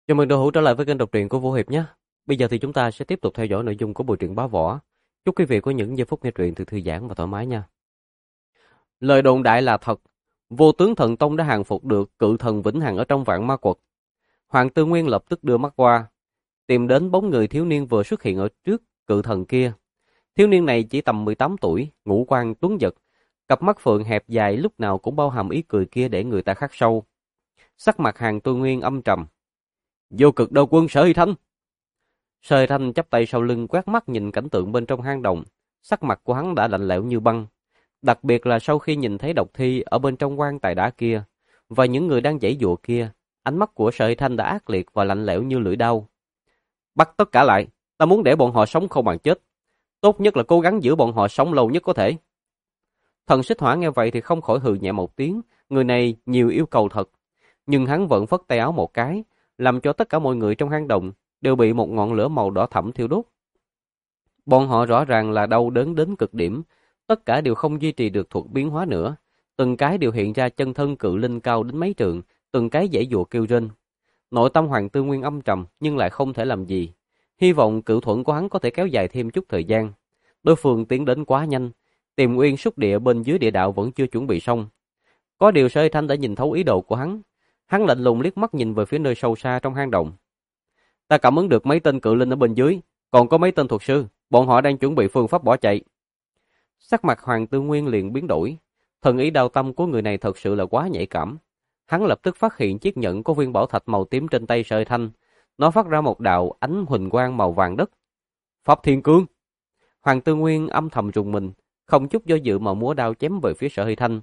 Chào mừng đội hữu trở lại với kênh đọc truyện của Vũ Hiệp nhé. Bây giờ thì chúng ta sẽ tiếp tục theo dõi nội dung của bộ truyện Bá Võ. Chúc quý vị có những giây phút nghe truyện từ thư giãn và thoải mái nha. Lời đồn đại là thật. Vô tướng thần tông đã hàng phục được cự thần vĩnh hằng ở trong vạn ma quật. Hoàng Tư Nguyên lập tức đưa mắt qua, tìm đến bóng người thiếu niên vừa xuất hiện ở trước cự thần kia. Thiếu niên này chỉ tầm 18 tuổi, ngũ quan tuấn giật, cặp mắt phượng hẹp dài lúc nào cũng bao hàm ý cười kia để người ta khắc sâu. Sắc mặt Hoàng Tư Nguyên âm trầm. Vô cực đao quân Sở Hy Thanh. Sở Hy Thanh chắp tay sau lưng quét mắt nhìn cảnh tượng bên trong hang động, sắc mặt của hắn đã lạnh lẽo như băng, đặc biệt là sau khi nhìn thấy độc thi ở bên trong quan tài đá kia và những người đang giãy giụa kia, ánh mắt của Sở Hy Thanh đã ác liệt và lạnh lẽo như lưỡi dao. Bắt tất cả lại, ta muốn để bọn họ sống không bằng chết, tốt nhất là cố gắng giữ bọn họ sống lâu nhất có thể. Thần Xích Hỏa nghe vậy thì không khỏi hừ nhẹ một tiếng, người này nhiều yêu cầu thật, nhưng hắn vẫn phất tay áo một cái, làm cho tất cả mọi người trong hang động đều bị một ngọn lửa màu đỏ thẫm thiêu đốt. Bọn họ rõ ràng là đau đớn đến cực điểm, tất cả đều không duy trì được thuật biến hóa nữa, từng cái đều hiện ra chân thân cự linh cao đến mấy trượng, từng cái giãy giụa kêu rên. Nội tâm Hoàng Tư Nguyên âm trầm nhưng lại không thể làm gì, hy vọng cự thuẫn của hắn có thể kéo dài thêm chút thời gian. Đối phương tiến đến quá nhanh, Tiềm Uyên Xúc Địa bên dưới địa đạo vẫn chưa chuẩn bị xong. Có điều Sở Hy Thanh đã nhìn thấu ý đồ của hắn. Hắn lạnh lùng liếc mắt nhìn về phía nơi sâu xa trong hang động. Ta cảm ứng được mấy tên cự linh ở bên dưới, còn có mấy tên thuật sư, bọn họ đang chuẩn bị phương pháp bỏ chạy. Sắc mặt Hoàng Tư Nguyên liền biến đổi, thần ý đao tâm của người này thật sự là quá nhạy cảm. Hắn lập tức phát hiện chiếc nhẫn có viên bảo thạch màu tím trên tay Sở Hy Thanh, nó phát ra một đạo ánh huỳnh quang màu vàng đất. Pháp Thiên Cương. Hoàng Tư Nguyên âm thầm rùng mình, không chút do dự mà múa đao chém về phía Sở Hy Thanh.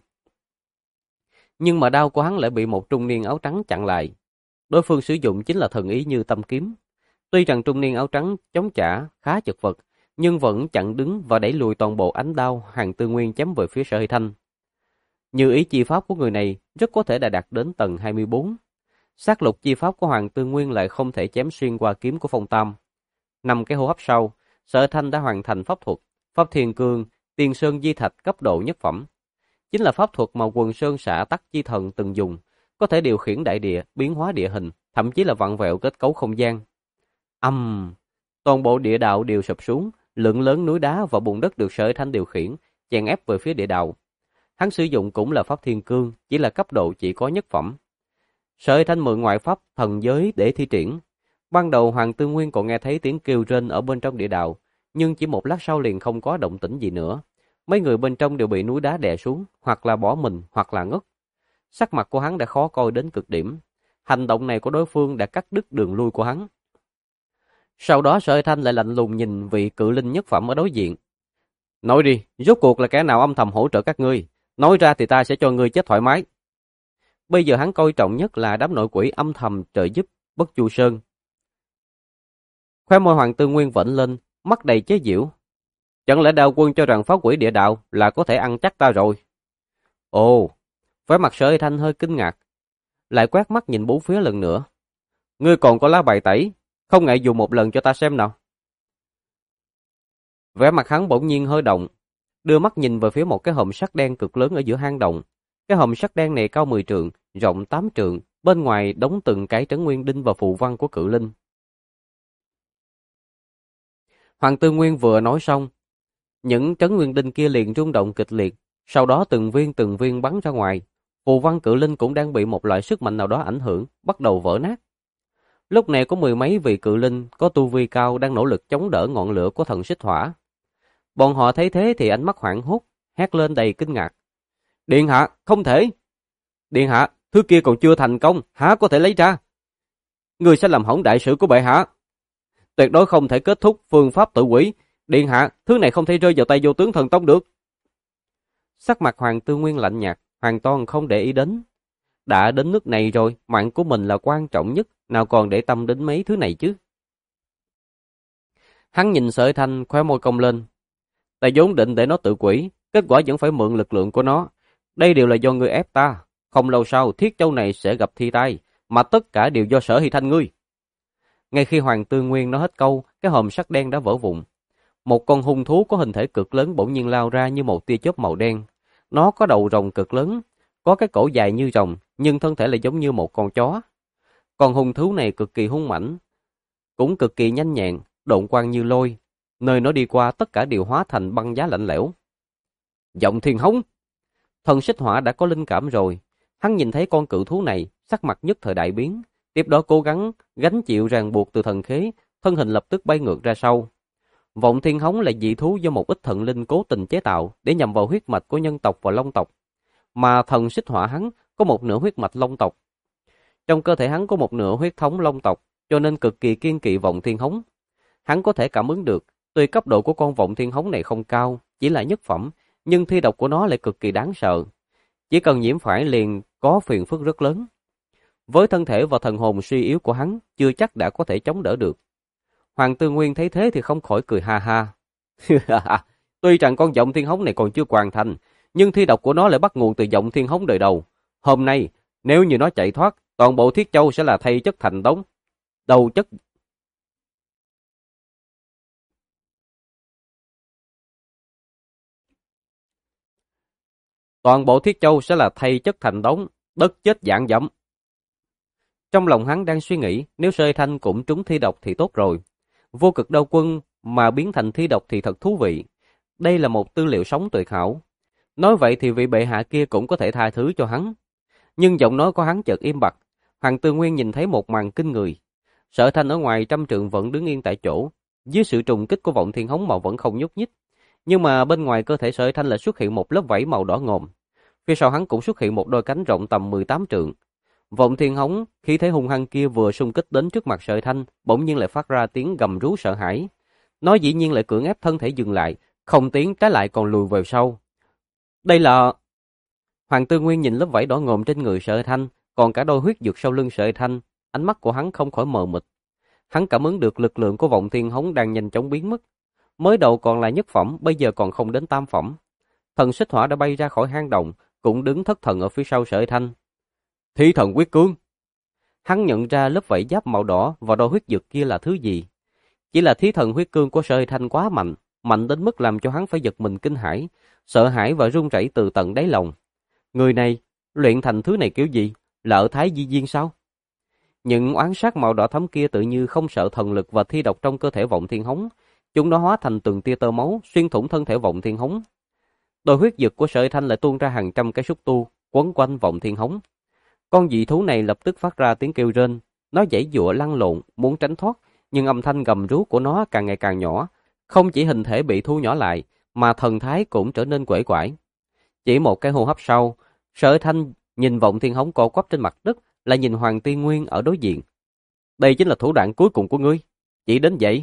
Nhưng mà đao của hắn lại bị một trung niên áo trắng chặn lại. Đối phương sử dụng chính là thần ý Như Tâm kiếm. Tuy rằng trung niên áo trắng chống trả khá chật vật, nhưng vẫn chặn đứng và đẩy lùi toàn bộ ánh đao Hoàng Tư Nguyên chém về phía Sở Hy Thanh. Như ý chi pháp của người này rất có thể đã đạt đến tầng 24. Sát lục chi pháp của Hoàng Tư Nguyên lại không thể chém xuyên qua kiếm của Phong Tam. 5 cái hô hấp sau, Sở Hy Thanh đã hoàn thành pháp thuật Pháp Thiên Cương, Tiên Sơn Di Thạch cấp độ nhất phẩm. Chính là pháp thuật mà Quần Sơn Xạ Tắc Chi Thần từng dùng, có thể điều khiển đại địa, biến hóa địa hình, thậm chí là vặn vẹo kết cấu không gian. Toàn bộ địa đạo đều sụp xuống, lượng lớn núi đá và bùn đất được Sở Hy Thanh điều khiển, chèn ép về phía địa đạo. Hắn sử dụng cũng là Pháp Thiên Cương, chỉ là cấp độ chỉ có nhất phẩm. Sở Hy Thanh mượn ngoại pháp thần giới để thi triển. Ban đầu Hoàng Tư Nguyên còn nghe thấy tiếng kêu rên ở bên trong địa đạo, nhưng chỉ một lát sau liền không có động tĩnh gì nữa. Mấy người bên trong đều bị núi đá đè xuống, hoặc là bỏ mình, hoặc là ngất. Sắc mặt của hắn đã khó coi đến cực điểm. Hành động này của đối phương đã cắt đứt đường lui của hắn. Sau đó Sở Hy Thanh lại lạnh lùng nhìn vị cự linh nhất phẩm ở đối diện. Nói đi, rốt cuộc là kẻ nào âm thầm hỗ trợ các ngươi? Nói ra thì ta sẽ cho ngươi chết thoải mái. Bây giờ hắn coi trọng nhất là đám nội quỷ âm thầm trợ giúp Bất Chu Sơn. Khóe môi Hoàng Tư Nguyên vểnh lên, mắt đầy chế giễu. Chẳng lẽ đạo quân cho rằng phá quỷ địa đạo là có thể ăn chắc ta rồi? Ồ, vẻ mặt Sở Hy Thanh hơi kinh ngạc, lại quét mắt nhìn bốn phía lần nữa. Ngươi còn có lá bài tẩy, không ngại dùng một lần cho ta xem nào. Vẻ mặt hắn bỗng nhiên hơi động, đưa mắt nhìn về phía một cái hòm sắt đen cực lớn ở giữa hang động. Cái hòm sắt đen này cao 10 trượng, rộng 8 trượng, bên ngoài đóng từng cái trấn nguyên đinh và phù văn của cự linh. Hoàng Tư Nguyên vừa nói xong, những trấn nguyên đinh kia liền rung động kịch liệt, sau đó từng viên bắn ra ngoài. Phù văn cự linh cũng đang bị một loại sức mạnh nào đó ảnh hưởng, bắt đầu vỡ nát. Lúc này có mười mấy vị cự linh có tu vi cao đang nỗ lực chống đỡ ngọn lửa của thần xích hỏa. Bọn họ thấy thế thì ánh mắt hoảng hốt, hét lên đầy kinh ngạc. Điện hạ, không thể! Điện hạ, thứ kia còn chưa thành công, há có thể lấy ra? Người sẽ làm hỏng đại sự của bệ hạ. Tuyệt đối không thể kết thúc phương pháp tự quỷ. Điện hạ, thứ này không thể rơi vào tay vô tướng thần tông được. Sắc mặt Hoàng Tư Nguyên lạnh nhạt, hoàn toàn không để ý đến. Đã đến nước này rồi, mạng của mình là quan trọng nhất, nào còn để tâm đến mấy thứ này chứ. Hắn nhìn Sở Hy Thanh khóe môi cong lên. Ta vốn định để nó tự quỷ, kết quả vẫn phải mượn lực lượng của nó. Đây đều là do ngươi ép ta. Không lâu sau Thiết Châu này sẽ gặp thi tai, mà tất cả đều do Sở Hy Thanh ngươi. Ngay khi Hoàng Tư Nguyên nói hết câu, cái hòm sắt đen đã vỡ vụn. Một con hung thú có hình thể cực lớn bỗng nhiên lao ra như một tia chớp màu đen. Nó có đầu rồng cực lớn, có cái cổ dài như rồng, nhưng thân thể lại giống như một con chó. Con hung thú này cực kỳ hung mãnh, cũng cực kỳ nhanh nhẹn, độn quang như lôi, nơi nó đi qua tất cả đều hóa thành băng giá lạnh lẽo. Giọng Thiên Hống. Thần Xích Hỏa đã có linh cảm rồi, hắn nhìn thấy con cự thú này, sắc mặt nhất thời đại biến, tiếp đó cố gắng gánh chịu ràng buộc từ thần khế, thân hình lập tức bay ngược ra sau. Vọng Thiên Hống là dị thú do một ít thần linh cố tình chế tạo để nhằm vào huyết mạch của nhân tộc và long tộc, mà thần Xích Hỏa hắn có một nửa huyết mạch long tộc. Trong cơ thể hắn có một nửa huyết thống long tộc, cho nên cực kỳ kiên kỵ Vọng Thiên Hống. Hắn có thể cảm ứng được, tuy cấp độ của con Vọng Thiên Hống này không cao, chỉ là nhất phẩm, nhưng thi độc của nó lại cực kỳ đáng sợ. Chỉ cần nhiễm phải liền có phiền phức rất lớn. Với thân thể và thần hồn suy yếu của hắn, chưa chắc đã có thể chống đỡ được. Hoàng Tư Nguyên thấy thế thì không khỏi cười ha ha. Tuy rằng con Vọng Thiên Hống này còn chưa hoàn thành, nhưng thi độc của nó lại bắt nguồn từ Vọng Thiên Hống đời đầu. Hôm nay, nếu như nó chạy thoát, toàn bộ Thiết Châu sẽ là thay chất thành đống. Đầu chất Toàn bộ Thiết Châu sẽ là thay chất thành đống, đất chết dạng dẫm. Trong lòng hắn đang suy nghĩ, nếu Sơi Thanh cũng trúng thi độc thì tốt rồi. Vô cực đao quân mà biến thành thi độc thì thật thú vị. Đây là một tư liệu sống tuyệt hảo. Nói vậy thì vị bệ hạ kia cũng có thể tha thứ cho hắn. Nhưng giọng nói của hắn chợt im bặt. Hoàng Tư Nguyên nhìn thấy một màn kinh người. Sở Thanh ở ngoài trăm trượng vẫn đứng yên tại chỗ, dưới sự trùng kích của Vọng Thiên Hống mà vẫn không nhúc nhích. Nhưng mà bên ngoài cơ thể Sở Thanh lại xuất hiện một lớp vảy màu đỏ ngòm. Phía sau hắn cũng xuất hiện một đôi cánh rộng tầm 18 trượng. Vọng Thiên Hống khí thế hung hăng kia vừa xung kích đến trước mặt Sở Thanh, bỗng nhiên lại phát ra tiếng gầm rú sợ hãi. Nó dĩ nhiên lại cưỡng ép thân thể dừng lại, không tiến trái lại còn lùi về sau. Đây là... Hoàng Tư Nguyên nhìn lớp vảy đỏ ngòm trên người Sở Thanh, còn cả đôi huyết dược sau lưng Sở Thanh, ánh mắt của hắn không khỏi mờ mịt. Hắn cảm ứng được lực lượng của Vọng Thiên Hống đang nhanh chóng biến mất. Mới đầu còn là nhất phẩm, bây giờ còn không đến tam phẩm. Thần Xích Hỏa đã bay ra khỏi hang động, cũng đứng thất thần ở phía sau Sở Thanh. Thi thần quyết cương. Hắn nhận ra lớp vảy giáp màu đỏ và đôi huyết dược kia là thứ gì. Chỉ là thí thần huyết cương của Sở Thanh quá mạnh, mạnh đến mức làm cho hắn phải giật mình kinh hãi, sợ hãi và run rẩy từ tận đáy lòng. Người này, luyện thành thứ này kiểu gì? Là ở Thái Di Viên sao? Những oán sát màu đỏ thắm kia tự như không sợ thần lực và thi độc trong cơ thể Vọng Thiên Hống. Chúng nó hóa thành từng tia tơ máu, xuyên thủng thân thể Vọng Thiên Hống. Đôi huyết dược của Sở Thanh lại tuôn ra hàng trăm cái xúc tu, quấn quanh Vọng Thiên Hống. Con dị thú này lập tức phát ra tiếng kêu rên. Nó giãy giụa lăn lộn, muốn tránh thoát, nhưng âm thanh gầm rú của nó càng ngày càng nhỏ. Không chỉ hình thể bị thu nhỏ lại, mà thần thái cũng trở nên quể quải. Chỉ một cái hô hấp sau, Sở Thanh nhìn Vọng Thiên Hống co quắp trên mặt đất, lại nhìn Hoàng Tiên Nguyên ở đối diện. Đây chính là thủ đoạn cuối cùng của ngươi. Chỉ đến vậy.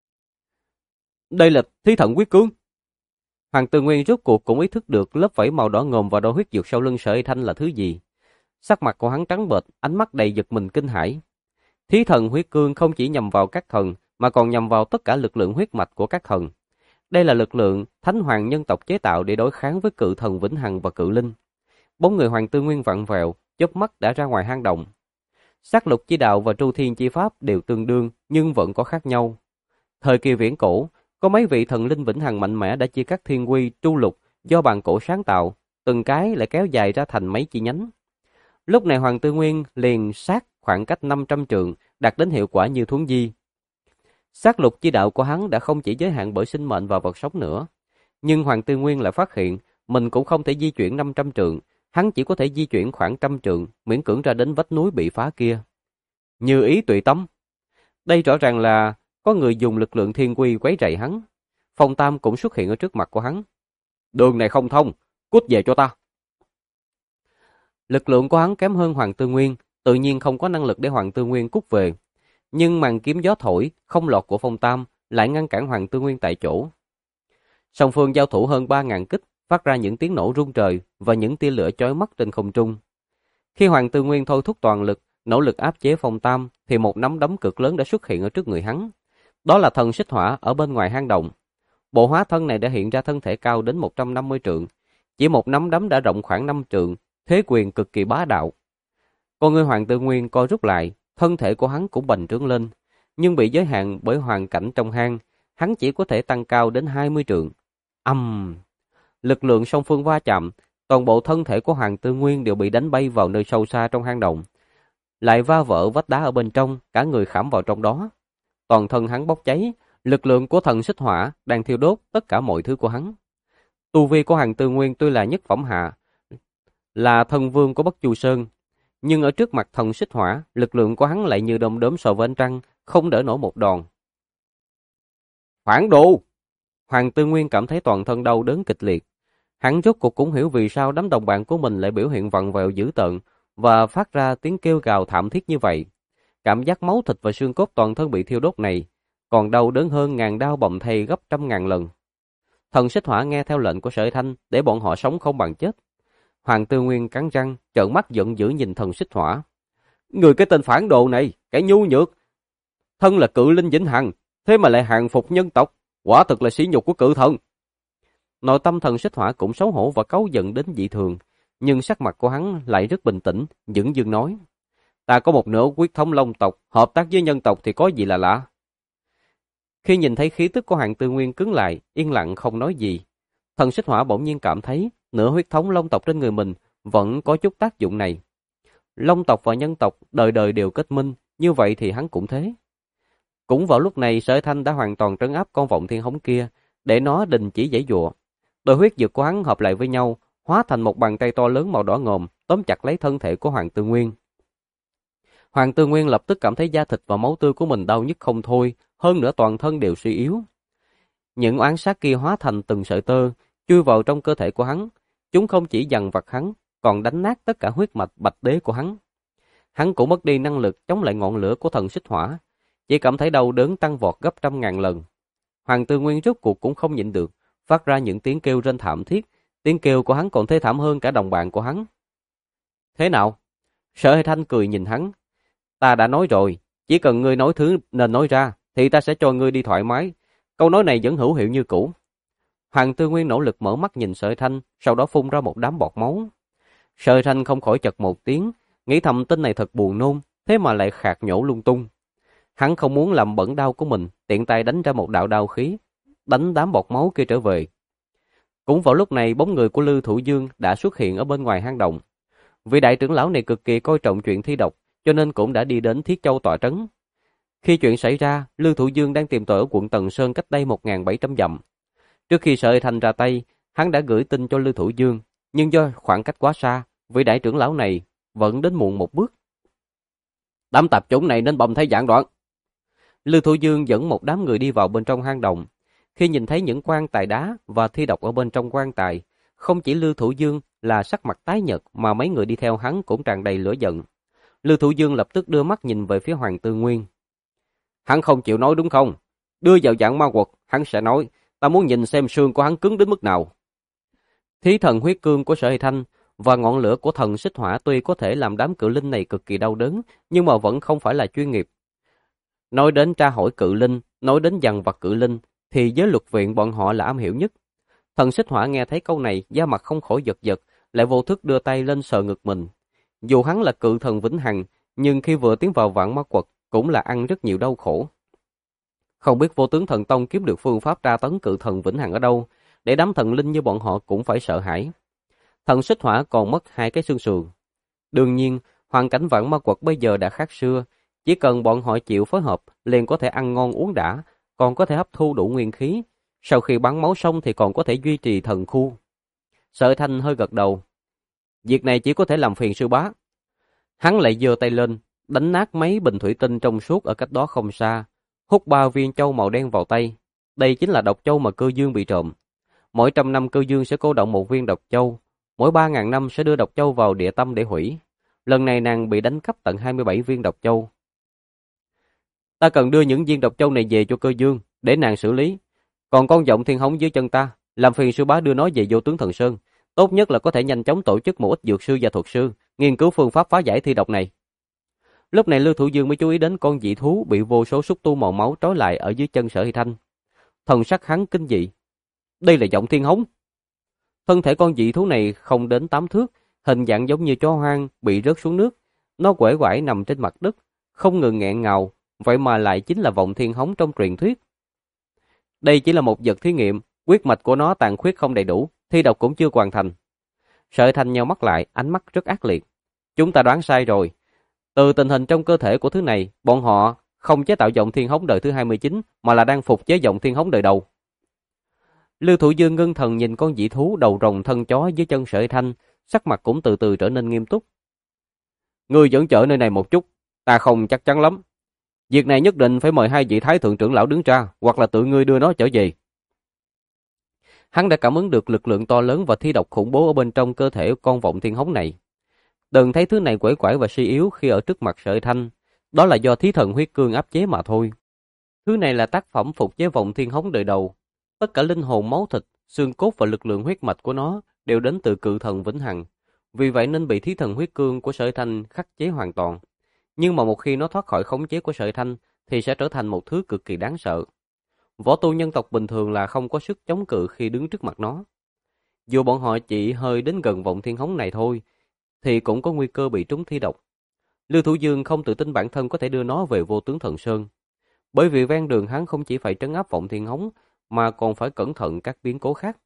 Đây là thí thần quyết cương. Hoàng Tư Nguyên rốt cuộc cũng ý thức được lớp vảy màu đỏ ngòm và đôi huyết dược sau lưng Sở Thanh là thứ gì. Sắc mặt của hắn trắng bệch, ánh mắt đầy giật mình kinh hãi. Thí thần huyết cương không chỉ nhằm vào các thần, mà còn nhằm vào tất cả lực lượng huyết mạch của các thần. Đây là lực lượng thánh hoàng nhân tộc chế tạo để đối kháng với cự thần vĩnh hằng và cự linh. Bóng người Hoàng Tư Nguyên vặn vẹo, chớp mắt đã ra ngoài hang động. Sát lục chi đạo và tru thiên chi pháp đều tương đương, nhưng vẫn có khác nhau. Thời kỳ viễn cổ, có mấy vị thần linh vĩnh hằng mạnh mẽ đã chia cắt thiên quy, tru lục do bàn cổ sáng tạo, từng cái lại kéo dài ra thành mấy chi nhánh. Lúc này Hoàng Tư Nguyên liền sát khoảng cách 500 trượng, đạt đến hiệu quả như thuấn di. Sát lục chi đạo của hắn đã không chỉ giới hạn bởi sinh mệnh và vật sống nữa. Nhưng Hoàng Tư Nguyên lại phát hiện, mình cũng không thể di chuyển 500 trượng, hắn chỉ có thể di chuyển khoảng 100 trượng, miễn cưỡng ra đến vách núi bị phá kia. Như ý tùy tâm. Đây rõ ràng là có người dùng lực lượng thiên quy quấy rầy hắn. Phong Tam cũng xuất hiện ở trước mặt của hắn. Đường này không thông, cút về cho ta. Lực lượng của hắn kém hơn Hoàng Tư Nguyên, tự nhiên không có năng lực để Hoàng Tư Nguyên cút về. Nhưng màn kiếm gió thổi, không lọt của Phong Tam lại ngăn cản Hoàng Tư Nguyên tại chỗ. Song phương giao thủ hơn 3.000 kích, phát ra những tiếng nổ rung trời và những tia lửa chói mắt trên không trung. Khi Hoàng Tư Nguyên thôi thúc toàn lực, nỗ lực áp chế Phong Tam, thì một nắm đấm cực lớn đã xuất hiện ở trước người hắn. Đó là thần xích hỏa ở bên ngoài hang động. Bộ hóa thân này đã hiện ra thân thể cao đến 150 trượng. Chỉ một nắm đấm đã rộng khoảng 5 trượng, thế quyền cực kỳ bá đạo. Con người Hoàng Tư Nguyên co rút lại, thân thể của hắn cũng bành trướng lên, nhưng bị giới hạn bởi hoàn cảnh trong hang, hắn chỉ có thể tăng cao đến 20 trượng. Lực lượng song phương va chạm, toàn bộ thân thể của Hoàng Tư Nguyên đều bị đánh bay vào nơi sâu xa trong hang động. lại va vỡ vách đá ở bên trong, cả người khảm vào trong đó. Toàn thân hắn bốc cháy, lực lượng của thần xích hỏa đang thiêu đốt tất cả mọi thứ của hắn. Tu vi của Hàn Tư Nguyên tuy là nhất phẩm hạ, là thần vương của Bất Chu Sơn, nhưng ở trước mặt thần xích hỏa, lực lượng của hắn lại như đom đóm so với ánh trăng, không đỡ nổi một đòn. Phản đồ! Hoàng Tư Nguyên cảm thấy toàn thân đau đớn kịch liệt. Hắn rốt cuộc cũng hiểu vì sao đám đồng bạn của mình lại biểu hiện vặn vẹo dữ tợn và phát ra tiếng kêu gào thảm thiết như vậy. Cảm giác máu thịt và xương cốt toàn thân bị thiêu đốt này còn đau đớn hơn ngàn đao bầm thây gấp trăm ngàn lần. Thần xích hỏa nghe theo lệnh của Sở Thanh để bọn họ sống không bằng chết. Hoàng Tư Nguyên cắn răng, trợn mắt giận dữ nhìn thần xích hỏa. Người cái tên phản đồ này, kẻ nhu nhược, thân là cự linh vĩnh hằng, thế mà lại hàng phục nhân tộc, quả thực là sỉ nhục của cự thần. Nội tâm thần xích hỏa cũng xấu hổ và cáu giận đến dị thường, nhưng sắc mặt của hắn lại rất bình tĩnh, dửng dưng nói: Ta có một nửa huyết thống Long tộc, hợp tác với nhân tộc thì có gì là lạ. Khi nhìn thấy khí tức của Hoàng Tư Nguyên cứng lại, yên lặng không nói gì, thần xích hỏa bỗng nhiên cảm thấy nửa huyết thống Long tộc trên người mình vẫn có chút tác dụng này. Long tộc và nhân tộc đời đời đều kết minh, như vậy thì hắn cũng thế. Cũng vào lúc này, Sở Thanh đã hoàn toàn trấn áp con vọng thiên hống kia, để nó đình chỉ giãy giụa. Đôi huyết dược của hắn hợp lại với nhau, hóa thành một bàn tay to lớn màu đỏ ngòm, tóm chặt lấy thân thể của Hoàng Tư Nguyên. Hoàng Tư Nguyên lập tức cảm thấy da thịt và máu tươi của mình đau nhức không thôi, hơn nữa toàn thân đều suy yếu. Những oán sát kia hóa thành từng sợi tơ, chui vào trong cơ thể của hắn. Chúng không chỉ dằn vặt hắn, còn đánh nát tất cả huyết mạch bạch đế của hắn. Hắn cũng mất đi năng lực chống lại ngọn lửa của thần xích hỏa, chỉ cảm thấy đau đớn tăng vọt gấp trăm ngàn lần. Hoàng Tư Nguyên rốt cuộc cũng không nhịn được, phát ra những tiếng kêu rên thảm thiết. Tiếng kêu của hắn còn thê thảm hơn cả đồng bạn của hắn. Thế nào? Sở Thanh cười nhìn hắn. Ta đã nói rồi, chỉ cần ngươi nói thứ nên nói ra, thì ta sẽ cho ngươi đi thoải mái. Câu nói này vẫn hữu hiệu như cũ. Hoàng Tư Nguyên nỗ lực mở mắt nhìn Sở Thanh, sau đó phun ra một đám bọt máu. Sở Thanh không khỏi chật một tiếng, nghĩ thầm tên này thật buồn nôn, thế mà lại khạc nhổ lung tung. Hắn không muốn làm bẩn đau của mình, tiện tay đánh ra một đạo đao khí, đánh đám bọt máu kia trở về. Cũng vào lúc này, bóng người của Lư Thủ Dương đã xuất hiện ở bên ngoài hang động. Vị đại trưởng lão này cực kỳ coi trọng chuyện thi độc, cho nên cũng đã đi đến Thiết Châu tọa trấn. Khi chuyện xảy ra, Lư Thủ Dương đang tìm tội ở quận Tần Sơn cách đây 1.700 dặm. Trước khi Sở Thanh ra tay, hắn đã gửi tin cho Lư Thủ Dương, nhưng do khoảng cách quá xa, vị đại trưởng lão này vẫn đến muộn một bước. Đám tạp chủng này nên bầm thay dạng đoạn. Lư Thủ Dương dẫn một đám người đi vào bên trong hang động. Khi nhìn thấy những quan tài đá và thi độc ở bên trong quan tài, không chỉ Lư Thủ Dương là sắc mặt tái nhợt mà mấy người đi theo hắn cũng tràn đầy lửa giận. Lư Thủ Dương lập tức đưa mắt nhìn về phía Hoàng Tư Nguyên. Hắn không chịu nói đúng không? Đưa vào dạng ma quật, hắn sẽ nói, ta muốn nhìn xem xương của hắn cứng đến mức nào. Thí thần huyết cương của Sở Thanh và ngọn lửa của thần xích hỏa tuy có thể làm đám cự linh này cực kỳ đau đớn, nhưng mà vẫn không phải là chuyên nghiệp. Nói đến tra hỏi cự linh, nói đến dằn vặt cự linh, thì giới luật viện bọn họ là am hiểu nhất. Thần xích hỏa nghe thấy câu này, da mặt không khỏi giật giật, lại vô thức đưa tay lên sờ ngực mình. Dù hắn là cự thần vĩnh hằng, nhưng khi vừa tiến vào vạn ma quật, cũng là ăn rất nhiều đau khổ. Không biết Vô Tướng Thần Tông kiếm được phương pháp tra tấn cự thần vĩnh hằng ở đâu, để đám thần linh như bọn họ cũng phải sợ hãi. Thần xích hỏa còn mất 2 cái xương sườn. Đương nhiên, hoàn cảnh vạn ma quật bây giờ đã khác xưa, chỉ cần bọn họ chịu phối hợp, liền có thể ăn ngon uống đã, còn có thể hấp thu đủ nguyên khí. Sau khi bắn máu xong thì còn có thể duy trì thần khu. Sở Thanh hơi gật đầu. Việc này chỉ có thể làm phiền sư bá. Hắn lại giơ tay lên, đánh nát mấy bình thủy tinh trong suốt ở cách đó không xa, hút 3 viên châu màu đen vào tay. Đây chính là độc châu mà Cơ Dương bị trộm. Mỗi 100 năm Cơ Dương sẽ cô động một viên độc châu, mỗi 3.000 năm sẽ đưa độc châu vào địa tâm để hủy. Lần này nàng bị đánh cắp tận 27 viên độc châu. Ta cần đưa những viên độc châu này về cho Cơ Dương, để nàng xử lý. Còn con vọng thiên hống dưới chân ta, làm phiền sư bá đưa nó về Vô Tướng Thần Sơn. Tốt nhất là có thể nhanh chóng tổ chức một ít dược sư và thuật sư, nghiên cứu phương pháp phá giải thi độc này. Lúc này Lưu Thủ Dương mới chú ý đến con dị thú bị vô số xúc tu màu máu trói lại ở dưới chân Sở Hy Thanh. Thần sắc hắn kinh dị. Đây là vọng thiên hống. Thân thể con dị thú này không đến 8 thước, hình dạng giống như chó hoang bị rớt xuống nước. Nó quể quải nằm trên mặt đất, không ngừng nghẹn ngào, vậy mà lại chính là vọng thiên hống trong truyền thuyết. Đây chỉ là một vật thí nghiệm, huyết mạch của nó tàn khuyết không đầy đủ, thi độc cũng chưa hoàn thành. Sở Thanh nheo mắt lại, ánh mắt rất ác liệt. Chúng ta đoán sai rồi. Từ tình hình trong cơ thể của thứ này, bọn họ không chế tạo giọng thiên hống đời thứ 29 mà là đang phục chế giọng thiên hống đời đầu. Lưu Thủ Dương ngưng thần nhìn con dị thú đầu rồng thân chó dưới chân Sở Thanh, sắc mặt cũng từ từ trở nên nghiêm túc. Ngươi dẫn chở nơi này một chút, ta không chắc chắn lắm. Việc này nhất định phải mời hai vị thái thượng trưởng lão đứng ra, hoặc là tự ngươi đưa nó trở về. Hắn đã cảm ứng được lực lượng to lớn và thi độc khủng bố ở bên trong cơ thể con vọng thiên hống này. Đừng thấy thứ này quể quải và suy yếu khi ở trước mặt Sở Thanh, đó là do thí thần huyết cương áp chế mà thôi. Thứ này là tác phẩm phục chế vọng thiên hống đời đầu. Tất cả linh hồn, máu thịt, xương cốt và lực lượng huyết mạch của nó đều đến từ cự thần vĩnh hằng. Vì vậy nên bị thí thần huyết cương của Sở Thanh khắc chế hoàn toàn. Nhưng mà một khi nó thoát khỏi khống chế của Sở Thanh thì sẽ trở thành một thứ cực kỳ đáng sợ. Võ tu nhân tộc bình thường là không có sức chống cự khi đứng trước mặt nó. Dù bọn họ chỉ hơi đến gần vọng thiên hống này thôi thì cũng có nguy cơ bị trúng thi độc. Lưu Thủ Dương không tự tin bản thân có thể đưa nó về Vô Tướng Thần Sơn. Bởi vì ven đường hắn không chỉ phải trấn áp vọng thiên hống mà còn phải cẩn thận các biến cố khác.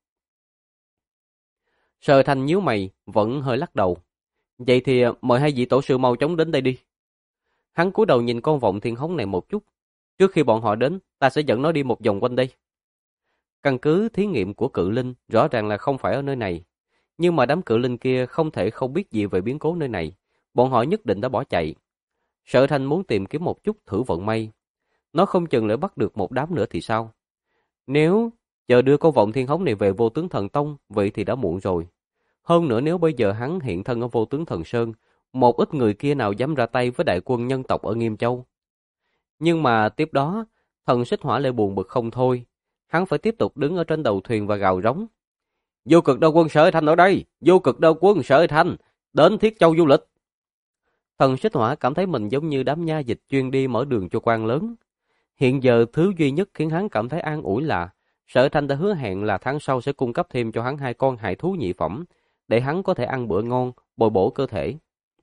Sở Thanh nhíu mày, vẫn hơi lắc đầu. Vậy thì mời hai vị tổ sư mau chóng đến đây đi. Hắn cúi đầu nhìn con vọng thiên hống này một chút. Trước khi bọn họ đến, ta sẽ dẫn nó đi một vòng quanh đây. Căn cứ thí nghiệm của cự linh rõ ràng là không phải ở nơi này. Nhưng mà đám cự linh kia không thể không biết gì về biến cố nơi này. Bọn họ nhất định đã bỏ chạy. Sở Thanh muốn tìm kiếm một chút thử vận may. Nó không chừng lại bắt được một đám nữa thì sao? Nếu chờ đưa con vọng thiên hống này về Vô Tướng Thần Tông, vậy thì đã muộn rồi. Hơn nữa nếu bây giờ hắn hiện thân ở Vô Tướng Thần Sơn, một ít người kia nào dám ra tay với đại quân nhân tộc ở Nghiêm Châu. Nhưng mà tiếp đó, thần Xích Hỏa lại buồn bực không thôi. Hắn phải tiếp tục đứng ở trên đầu thuyền và gào rống. Vô Cực Đao Quân Sở Thanh ở đây! Vô Cực Đao Quân Sở Thanh! Đến Thiết Châu du lịch! Thần Xích Hỏa cảm thấy mình giống như đám nha dịch chuyên đi mở đường cho quan lớn. Hiện giờ thứ duy nhất khiến hắn cảm thấy an ủi là Sở Thanh đã hứa hẹn là tháng sau sẽ cung cấp thêm cho hắn 2 con hải thú nhị phẩm, để hắn có thể ăn bữa ngon, bồi bổ cơ thể.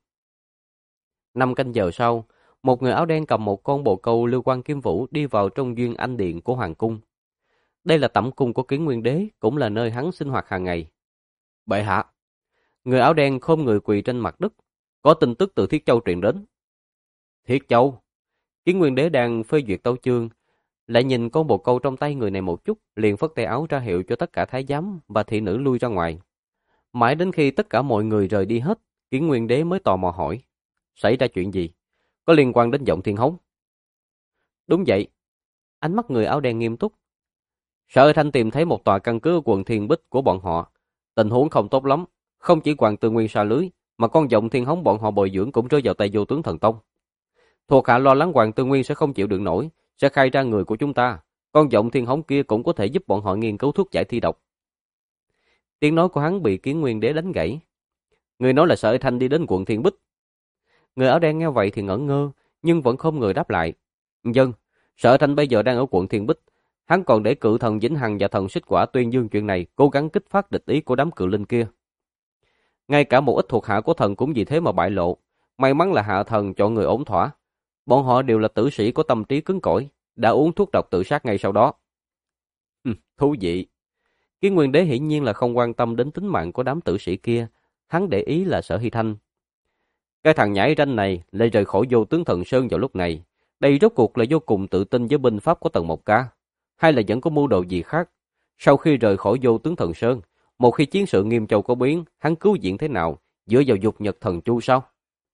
5 canh giờ sau, một người áo đen cầm một con bồ câu lưu quan kim vũ đi vào trong Duyên Anh Điện của Hoàng Cung. Đây là tẩm cung của Kiến Nguyên Đế, cũng là nơi hắn sinh hoạt hàng ngày. Bệ hạ! Người áo đen khom người quỳ trên mặt đất, có tin tức từ Thiết Châu truyền đến. Thiết Châu? Kiến Nguyên Đế đang phê duyệt tấu chương, lại nhìn con bồ câu trong tay người này một chút, liền phất tay áo ra hiệu cho tất cả thái giám và thị nữ lui ra ngoài. Mãi đến khi tất cả mọi người rời đi hết, Kiến Nguyên Đế mới tò mò hỏi. Xảy ra chuyện gì? Có liên quan đến giọng thiên hống? Đúng vậy. Ánh mắt người áo đen nghiêm túc. Sở Thanh tìm thấy một tòa căn cứ ở quận Thiên Bích của bọn họ. Tình huống không tốt lắm. Không chỉ Hoàng Tư Nguyên sa lưới, mà con giọng thiên hống bọn họ bồi dưỡng cũng rơi vào tay Vô Tướng Thần Tông. Thuộc hạ lo lắng Hoàng Tư Nguyên sẽ không chịu đựng nổi, sẽ khai ra người của chúng ta. Con giọng thiên hống kia cũng có thể giúp bọn họ nghiên cứu thuốc giải thi độc. Tiếng nói của hắn bị Kiến Nguyên Đế đánh gãy. Người nói là Sở Thanh đi đến quận Thiên Bích. Người áo đen nghe vậy thì ngẩn ngơ, nhưng vẫn không người đáp lại. Dân, Sở Thanh bây giờ đang ở quận Thiên Bích. Hắn còn để cự thần Vĩnh Hằng và thần Xích Quả tuyên dương chuyện này, cố gắng kích phát địch ý của đám cự linh kia. Ngay cả một ít thuộc hạ của thần cũng vì thế mà bại lộ. May mắn là hạ thần chọn người ổn thỏa. Bọn họ đều là tử sĩ có tâm trí cứng cỏi, đã uống thuốc độc tự sát ngay sau đó. Thú vị. Kiến Nguyên Đế hiển nhiên là không quan tâm đến tính mạng của đám tử sĩ kia, hắn để ý là Sở Hy Thanh. Cái thằng nhãi ranh này lại rời khỏi Vô Tướng Thần Sơn vào lúc này, đây rốt cuộc là vô cùng tự tin với binh pháp của Tần Mộc Ca, hay là vẫn có mưu đồ gì khác? Sau khi rời khỏi Vô Tướng Thần Sơn, một khi chiến sự Nghiêm Châu có biến, hắn cứu viện thế nào, dựa vào dục nhật thần chu sao?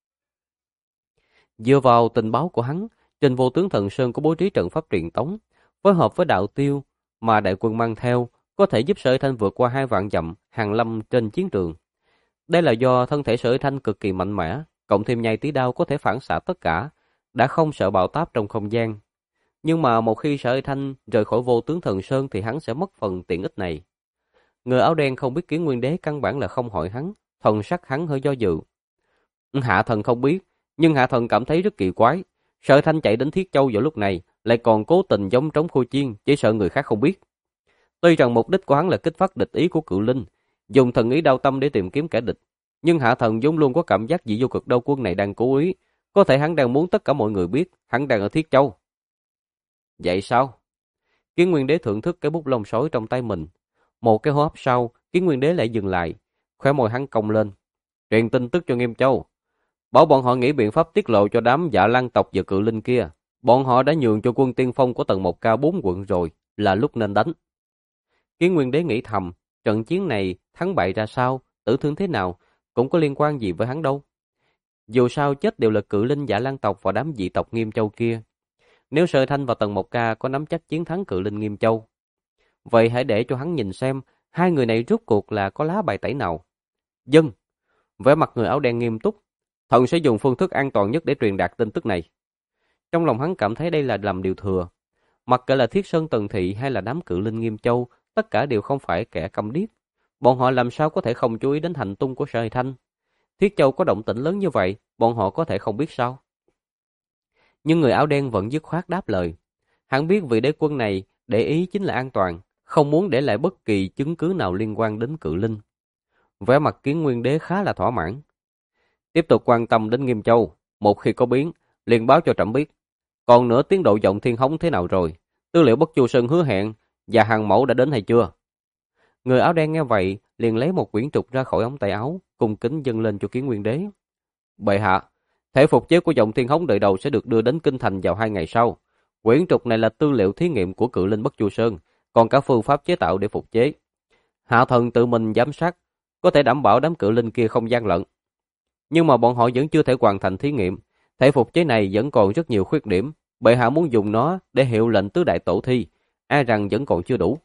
Dựa vào tình báo của hắn, trên Vô Tướng Thần Sơn có bố trí trận pháp truyền tống, phối hợp với đạo tiêu mà đại quân mang theo, có thể giúp Sở Thanh vượt qua 2 vạn dặm hàng lâm trên chiến trường. Đây là do thân thể Sở Thanh cực kỳ mạnh mẽ, cộng thêm nhai tí đao có thể phản xạ tất cả, đã không sợ bão táp trong không gian. Nhưng mà một khi Sở Thanh rời khỏi Vô Tướng Thần Sơn thì hắn sẽ mất phần tiện ích này. Người áo đen không biết Kiến Nguyên Đế căn bản là không hỏi hắn, thần sắc hắn hơi do dự. Hạ thần không biết, nhưng hạ thần cảm thấy rất kỳ quái. Sở Thanh chạy đến Thiết Châu vào lúc này, lại còn cố tình giống trống khô chiên, chỉ sợ người khác không biết. Tuy rằng mục đích của hắn là kích phát địch ý của cự linh, dùng thần ý đao tâm để tìm kiếm kẻ địch, nhưng hạ thần vốn luôn có cảm giác vị Vô Cực Đao Quân này đang cố ý, có thể hắn đang muốn tất cả mọi người biết hắn đang ở Thiết Châu. Vậy sao? Kiến Nguyên Đế thưởng thức cái bút lông sói trong tay mình. Một cái hô hấp sau, Kiến Nguyên Đế lại dừng lại, khóe môi hắn cong lên. Truyền tin tức cho Nghiêm Châu. Bảo bọn họ nghĩ biện pháp tiết lộ cho đám Dạ Lan tộc và Cự Linh kia. Bọn họ đã nhường cho quân tiên phong của tầng 1 cao 4 quận rồi, là lúc nên đánh. Kiến Nguyên Đế nghĩ thầm, trận chiến này thắng bại ra sao, tử thương thế nào, cũng có liên quan gì với hắn đâu. Dù sao chết đều là Cự Linh Dạ Lan tộc và đám dị tộc Nghiêm Châu kia. Nếu Sở Thanh và tầng 1 ca có nắm chắc chiến thắng Cự Linh Nghiêm Châu, vậy hãy để cho hắn nhìn xem hai người này rốt cuộc là có lá bài tẩy nào. Dân, vẻ mặt người áo đen nghiêm túc, thần sẽ dùng phương thức an toàn nhất để truyền đạt tin tức này. Trong lòng hắn cảm thấy đây là làm điều thừa. Mặc kệ là Thiết Sơn Tần Thị hay là đám Cự Linh Nghiêm Châu, tất cả đều không phải kẻ câm điếc. Bọn họ làm sao có thể không chú ý đến hành tung của Sở Thanh. Thiết Châu có động tĩnh lớn như vậy, bọn họ có thể không biết sao? Nhưng người áo đen vẫn dứt khoát đáp lời. Hắn biết vị đế quân này để ý chính là an toàn, không muốn để lại bất kỳ chứng cứ nào liên quan đến Cự Linh. Vẻ mặt Kiến Nguyên Đế khá là thỏa mãn. Tiếp tục quan tâm đến Nghiêm Châu, một khi có biến, liền báo cho trẫm biết. Còn nữa tiến độ Giọng Thiên Hống thế nào rồi? Tư liệu Bất Chu Sơn hứa hẹn và hàng mẫu đã đến hay chưa? Người áo đen nghe vậy, liền lấy một quyển trục ra khỏi ống tay áo, cung kính dâng lên cho Kiến Nguyên Đế. Bệ hạ, thể phục chế của Giọng Thiên Hống đời đầu sẽ được đưa đến Kinh Thành vào 2 ngày sau. Quyển trục này là tư liệu thí nghiệm của Cự Linh Bất Chu Sơn, còn cả phương pháp chế tạo để phục chế. Hạ thần tự mình giám sát, có thể đảm bảo đám Cự Linh kia không gian lận. Nhưng mà bọn họ vẫn chưa thể hoàn thành thí nghiệm. Thể phục chế này vẫn còn rất nhiều khuyết điểm. Bệ hạ muốn dùng nó để hiệu lệnh tứ đại tổ thi, e rằng vẫn còn chưa đủ.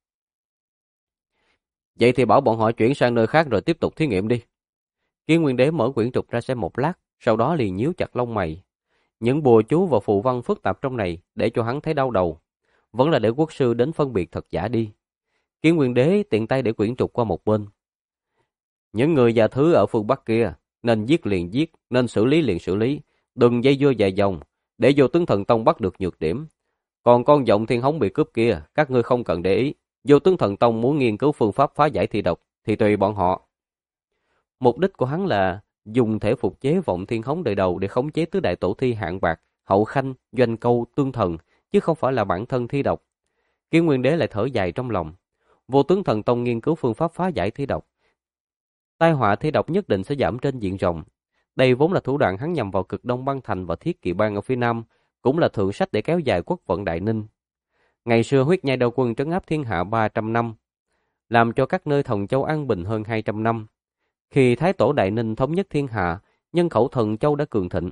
Vậy thì bảo bọn họ chuyển sang nơi khác rồi tiếp tục thí nghiệm đi. Kiến Nguyên Đế mở quyển trục ra xem một lát, sau đó liền nhíu chặt lông mày. Những bùa chú và phù văn phức tạp trong này để cho hắn thấy đau đầu. Vẫn là để quốc sư đến phân biệt thật giả đi. Kiến Nguyên Đế tiện tay để quyển trục qua một bên. Những người già thứ ở phương Bắc kia, nên giết liền giết, nên xử lý liền xử lý. Đừng dây dưa dài dòng, để Vô Tướng Thần Tông bắt được nhược điểm. Còn con Giọng Thiên Hống bị cướp kia, các ngươi không cần để ý. Vô Tướng Thần Tông muốn nghiên cứu phương pháp phá giải thi độc, thì tùy bọn họ. Mục đích của hắn là dùng thể phục chế Vọng Thiên Hống đời đầu để khống chế tứ đại tổ thi Hạng Bạc, Hậu Khanh, Doanh Câu, Tương Thần, chứ không phải là bản thân thi độc. Kiến Nguyên Đế lại thở dài trong lòng. Vô Tướng Thần Tông nghiên cứu phương pháp phá giải thi độc. Tai họa thi độc nhất định sẽ giảm trên diện rộng. Đây vốn là thủ đoạn hắn nhằm vào Cực Đông Băng Thành và Thiết Kỵ Bang ở phía Nam, cũng là thượng sách để kéo dài quốc vận Đại Ninh. Ngày xưa Huyết Nhai Đao Quân trấn áp thiên hạ 300 năm, làm cho các nơi Thần Châu an bình hơn 200 năm. Khi Thái Tổ Đại Ninh thống nhất thiên hạ, nhân khẩu Thần Châu đã cường thịnh.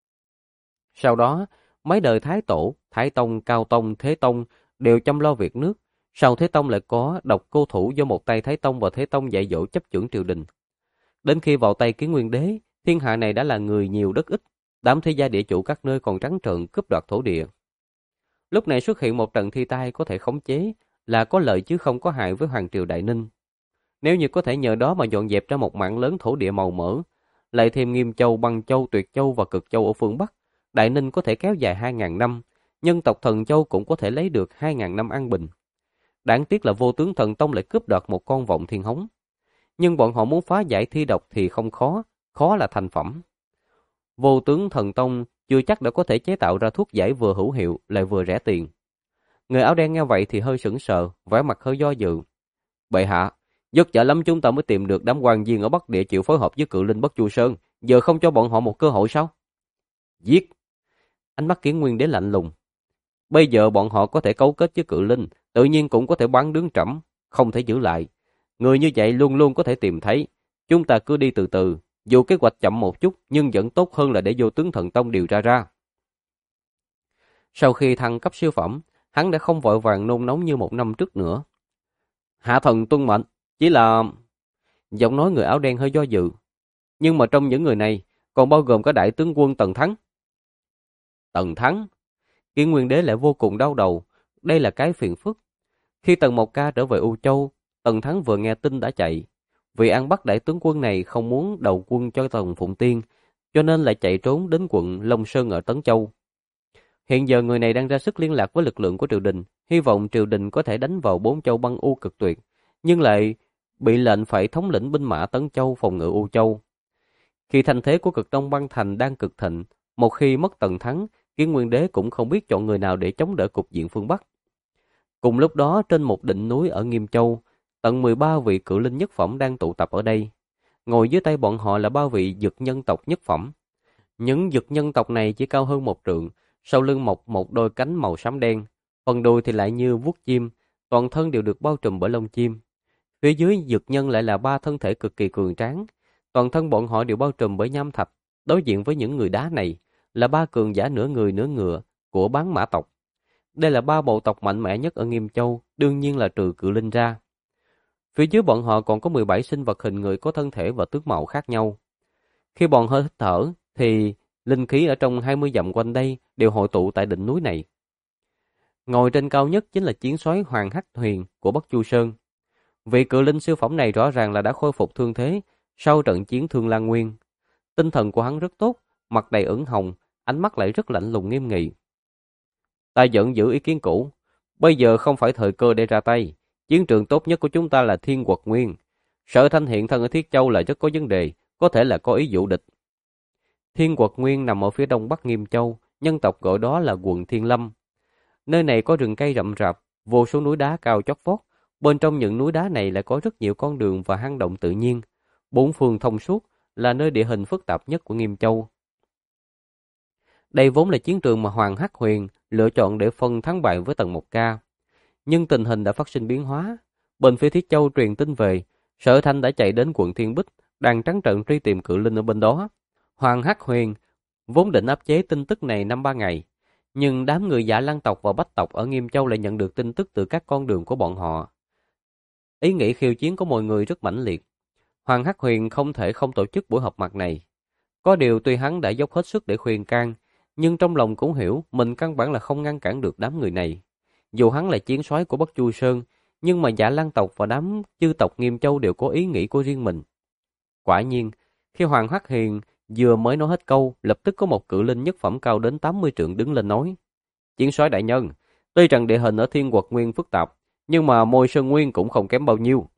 Sau đó, mấy đời Thái Tổ, Thái Tông, Cao Tông, Thế Tông đều chăm lo việc nước. Sau Thế Tông lại có Độc Cô Thủ do một tay Thái Tông và Thế Tông dạy dỗ chấp chưởng triều đình. Đến khi vào tay Kiến Nguyên Đế, thiên hạ này đã là người nhiều đất ít, đám thế gia địa chủ các nơi còn trắng trợn cướp đoạt thổ địa. Lúc này xuất hiện một trận thi tai có thể khống chế, là có lợi chứ không có hại với Hoàng triều Đại Ninh. Nếu như có thể nhờ đó mà dọn dẹp ra một mảng lớn thổ địa màu mỡ, lại thêm Nghiêm Châu, Băng Châu, Tuyệt Châu và Cực Châu ở phương Bắc, Đại Ninh có thể kéo dài 2.000 năm, nhân tộc Thần Châu cũng có thể lấy được 2.000 năm an bình. Đáng tiếc là Vô Tướng Thần Tông lại cướp đoạt một con Vọng Thiên Hống. Nhưng bọn họ muốn phá giải thi độc thì không khó, khó là thành phẩm. Vô Tướng Thần Tông chưa chắc đã có thể chế tạo ra thuốc giải vừa hữu hiệu lại vừa rẻ tiền. Người áo đen nghe vậy thì hơi sững sờ, vẻ mặt hơi do dự. Bệ hạ, vất vả lắm chúng ta mới tìm được đám quan viên ở Bắc Địa chịu phối hợp với Cự Linh Bất Chu Sơn, giờ không cho bọn họ một cơ hội sao? Giết! Ánh mắt Kiến Nguyên Đế lạnh lùng. Bây giờ bọn họ có thể cấu kết với Cự Linh, tự nhiên cũng có thể bán đứng trẫm, không thể giữ lại. Người như vậy luôn luôn có thể tìm thấy. Chúng ta cứ đi từ từ, dù kế hoạch chậm một chút nhưng vẫn tốt hơn là để Vô Tướng Thần Tông điều tra ra. Sau khi thăng cấp siêu phẩm, hắn đã không vội vàng nôn nóng như một năm trước nữa. Hạ thần tuân mệnh, chỉ là... Giọng nói người áo đen hơi do dự. Nhưng mà trong những người này, còn bao gồm cả đại tướng quân Tần Thắng. Tần Thắng? Kiến Nguyên Đế lại vô cùng đau đầu. Đây là cái phiền phức. Khi Tần Mộc Ca trở về U Châu, Tần Thắng vừa nghe tin đã chạy. Vì An Bắc đại tướng quân này không muốn đầu quân cho Tần Phụng Tiên, cho nên lại chạy trốn đến quận Long Sơn ở Tấn Châu. Hiện giờ người này đang ra sức liên lạc với lực lượng của triều đình, hy vọng triều đình có thể đánh vào 4 châu băng U Cực Tuyệt, nhưng lại bị lệnh phải thống lĩnh binh mã Tấn Châu phòng ngự U Châu. Khi thành thế của Cực Đông Băng Thành đang cực thịnh, một khi mất Tần Thắng, Kiến Nguyên Đế cũng không biết chọn người nào để chống đỡ cục diện phương Bắc. Cùng lúc đó, trên một đỉnh núi ở Nghiêm Châu, tận 13 vị cự linh nhất phẩm đang tụ tập ở đây. ngồi dưới tay bọn họ là ba vị dực nhân tộc nhất phẩm. Những dực nhân tộc này chỉ cao hơn 1 trượng, sau lưng mọc một đôi cánh màu xám đen, phần đuôi thì lại như vuốt chim, toàn thân đều được bao trùm bởi lông chim. Phía dưới dực nhân lại là 3 thân thể cực kỳ cường tráng, toàn thân bọn họ đều bao trùm bởi nham thạch. Đối diện với những người đá này là 3 cường giả nửa người nửa ngựa của Bán Mã tộc. Đây là 3 bộ tộc mạnh mẽ nhất ở Nghiêm Châu, đương nhiên là trừ Cự Linh ra. Phía dưới bọn họ còn có 17 sinh vật hình người có thân thể và tướng mạo khác nhau. Khi bọn họ hít thở thì linh khí ở trong 20 dặm quanh đây đều hội tụ tại đỉnh núi này. Ngồi trên cao nhất chính là chiến soái Hoàng Hắc Huyền của Bắc Chu Sơn. Vị cự linh siêu phẩm này rõ ràng là đã khôi phục thương thế sau trận chiến Thương Lan Nguyên. Tinh thần của hắn rất tốt, mặt đầy ửng hồng, ánh mắt lại rất lạnh lùng nghiêm nghị. Ta vẫn giữ ý kiến cũ, bây giờ không phải thời cơ để ra tay. Chiến trường tốt nhất của chúng ta là Thiên Quật Nguyên. Sở Thanh hiện thân ở Thiết Châu là rất có vấn đề, có thể là có ý dụ địch. Thiên Quật Nguyên nằm ở phía đông bắc Nghiêm Châu, nhân tộc gọi đó là quận Thiên Lâm. Nơi này có rừng cây rậm rạp, vô số núi đá cao chót vót. Bên trong những núi đá này lại có rất nhiều con đường và hang động tự nhiên. 4 phương thông suốt, là nơi địa hình phức tạp nhất của Nghiêm Châu. Đây vốn là chiến trường mà Hoàng Hắc Huyền lựa chọn để phân thắng bại với Tần Mộc Ca. Nhưng tình hình đã phát sinh biến hóa. Bên phía Thiết Châu truyền tin về, Sở Thanh đã chạy đến quận Thiên Bích, đang trắng trợn truy tìm cự linh ở bên đó. Hoàng Hắc Huyền vốn định áp chế tin tức này 5-3 ngày, nhưng đám người Dạ Lan tộc và Bách tộc ở Nghiêm Châu lại nhận được tin tức từ các con đường của bọn họ. Ý nghĩ khiêu chiến của mọi người rất mãnh liệt. Hoàng Hắc Huyền không thể không tổ chức buổi họp mặt này. Có điều tuy hắn đã dốc hết sức để khuyên can, nhưng trong lòng cũng hiểu mình căn bản là không ngăn cản được đám người này. Dù hắn là chiến soái của Bắc Chu Sơn, nhưng mà Dạ Lan tộc và đám chư tộc Nghiêm Châu đều có ý nghĩ của riêng mình. Quả nhiên, khi Hoàng Hắc Huyền vừa mới nói hết câu, lập tức có một cự linh nhất phẩm cao đến 80 trượng đứng lên nói: Chiến soái đại nhân, tuy rằng địa hình ở Thiên Quật Nguyên phức tạp, nhưng mà Môi Sơn Nguyên cũng không kém bao nhiêu.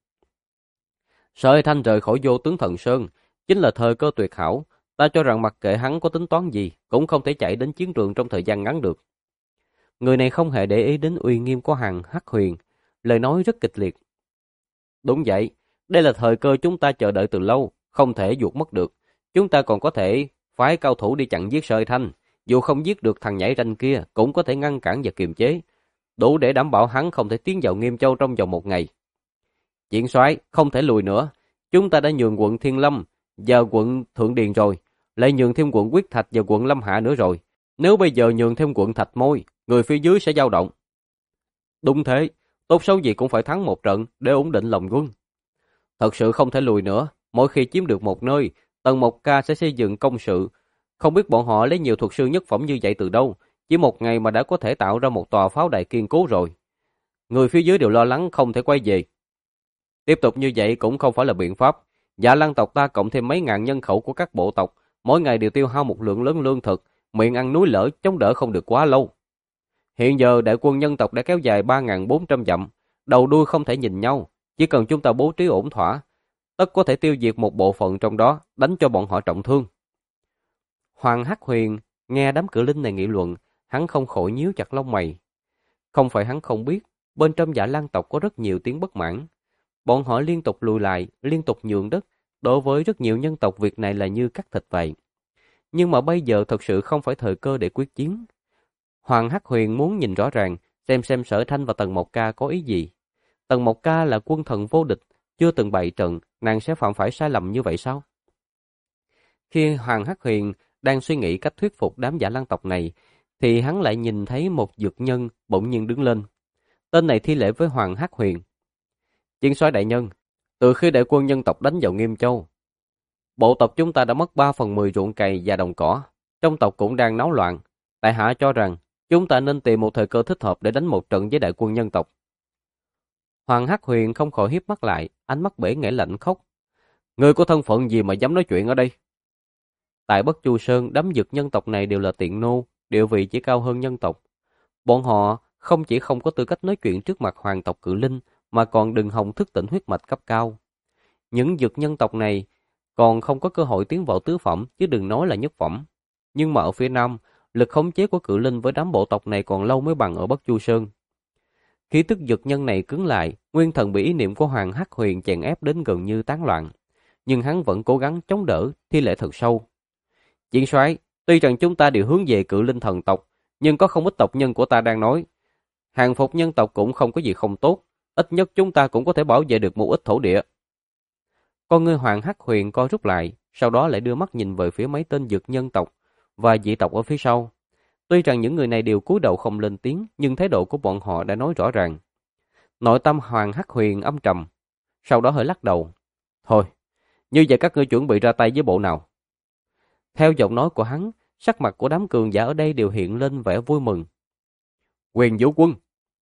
Sở Thanh rời khỏi Vô Tướng Thần Sơn chính là thời cơ tuyệt hảo. Ta cho rằng mặc kệ hắn có tính toán gì, cũng không thể chạy đến chiến trường trong thời gian ngắn được. Người này không hề để ý đến uy nghiêm của Hoàng Hắc Huyền, lời nói rất kịch liệt. Đúng vậy, đây là thời cơ chúng ta chờ đợi từ lâu, không thể vụt mất được. Chúng ta còn có thể phái cao thủ đi chặn giết Sở Thanh, dù không giết được thằng nhảy ranh kia, cũng có thể ngăn cản và kiềm chế, đủ để đảm bảo hắn không thể tiến vào Nghiêm Châu trong vòng 1 ngày. Chiến soái không thể lùi nữa, chúng ta đã nhường quận Thiên Lâm và quận Thượng Điền rồi, lại nhường thêm quận Quyết Thạch và quận Lâm Hạ nữa rồi. Nếu bây giờ nhường thêm quận Thạch Môi, người phía dưới sẽ dao động. Đúng thế, tốt xấu gì cũng phải thắng một trận để ổn định lòng quân. Thật sự không thể lùi nữa, mỗi khi chiếm được một nơi, Tần Mộc Ca sẽ xây dựng công sự. Không biết bọn họ lấy nhiều thuật sư nhất phẩm như vậy từ đâu, chỉ 1 ngày mà đã có thể tạo ra một tòa pháo đài kiên cố rồi. Người phía dưới đều lo lắng không thể quay về. Tiếp tục như vậy cũng không phải là biện pháp. Dạ Lan tộc ta cộng thêm mấy ngàn nhân khẩu của các bộ tộc, mỗi ngày đều tiêu hao một lượng lớn lương thực, miệng ăn núi lở chống đỡ không được quá lâu. Hiện giờ đại quân nhân tộc đã kéo dài 3.400 dặm, đầu đuôi không thể nhìn nhau, chỉ cần chúng ta bố trí ổn thỏa, tất có thể tiêu diệt một bộ phận trong đó, đánh cho bọn họ trọng thương. Hoàng Hắc Huyền nghe đám cự linh này nghị luận, hắn không khỏi nhíu chặt lông mày. Không phải hắn không biết, bên trong Dạ Lan tộc có rất nhiều tiếng bất mãn. Bọn họ liên tục lùi lại, liên tục nhượng đất, đối với rất nhiều nhân tộc việc này là như cắt thịt vậy. Nhưng mà bây giờ thật sự không phải thời cơ để quyết chiến. Hoàng Hắc Huyền muốn nhìn rõ ràng, xem Sở Thanh và Tần Mộc Ca có ý gì. Tần Mộc Ca là quân thần vô địch, chưa từng bại trận, nàng sẽ phạm phải sai lầm như vậy sao? Khi Hoàng Hắc Huyền đang suy nghĩ cách thuyết phục đám Dạ Lan tộc này, thì hắn lại nhìn thấy một dược nhân bỗng nhiên đứng lên. Tên này thi lễ với Hoàng Hắc Huyền. Chiến soái đại nhân, từ khi đại quân nhân tộc đánh vào Nghiêm Châu, bộ tộc chúng ta đã mất 3/10 ruộng cày và đồng cỏ, trong tộc cũng đang náo loạn. Tại hạ cho rằng chúng ta nên tìm một thời cơ thích hợp để đánh một trận với đại quân nhân tộc. Hoàng Hắc Huyền không khỏi híp mắt lại, ánh mắt bể nghệ lạnh khốc. Ngươi có thân phận gì mà dám nói chuyện ở đây? Tại Bất Chu Sơn, đám dực nhân tộc này đều là tiện nô, địa vị chỉ cao hơn nhân tộc. Bọn họ không chỉ không có tư cách nói chuyện trước mặt hoàng tộc cự linh, mà còn đừng hòng thức tỉnh huyết mạch cấp cao. Những dực nhân tộc này còn không có cơ hội tiến vào tứ phẩm, chứ đừng nói là nhất phẩm. Nhưng mà ở phía Nam, lực khống chế của cự linh với đám bộ tộc này còn lâu mới bằng ở Bất Chu Sơn. Khí tức dực nhân này cứng lại, nguyên thần bị ý niệm của Hoàng Hắc Huyền chèn ép đến gần như tán loạn. nhưng hắn vẫn cố gắng chống đỡ, thi lễ thật sâu. Chiến soái, tuy rằng chúng ta đều hướng về Cự Linh thần tộc, nhưng có không ít tộc nhân của ta đang nói, hàng phục nhân tộc cũng không có gì không tốt, ít nhất chúng ta cũng có thể bảo vệ được một ít thổ địa. Con ngươi Hoàng Hắc Huyền co rút lại, sau đó lại đưa mắt nhìn về phía mấy tên dược nhân tộc và dị tộc ở phía sau. Tuy rằng những người này đều cúi đầu không lên tiếng, nhưng thái độ của bọn họ đã nói rõ ràng. Nội tâm Hoàng Hắc Huyền âm trầm, sau đó hơi lắc đầu. Thôi, như vậy các ngươi chuẩn bị ra tay với bộ nào? Theo giọng nói của hắn, sắc mặt của đám cường giả ở đây đều hiện lên vẻ vui mừng. Quyền Vũ Quân.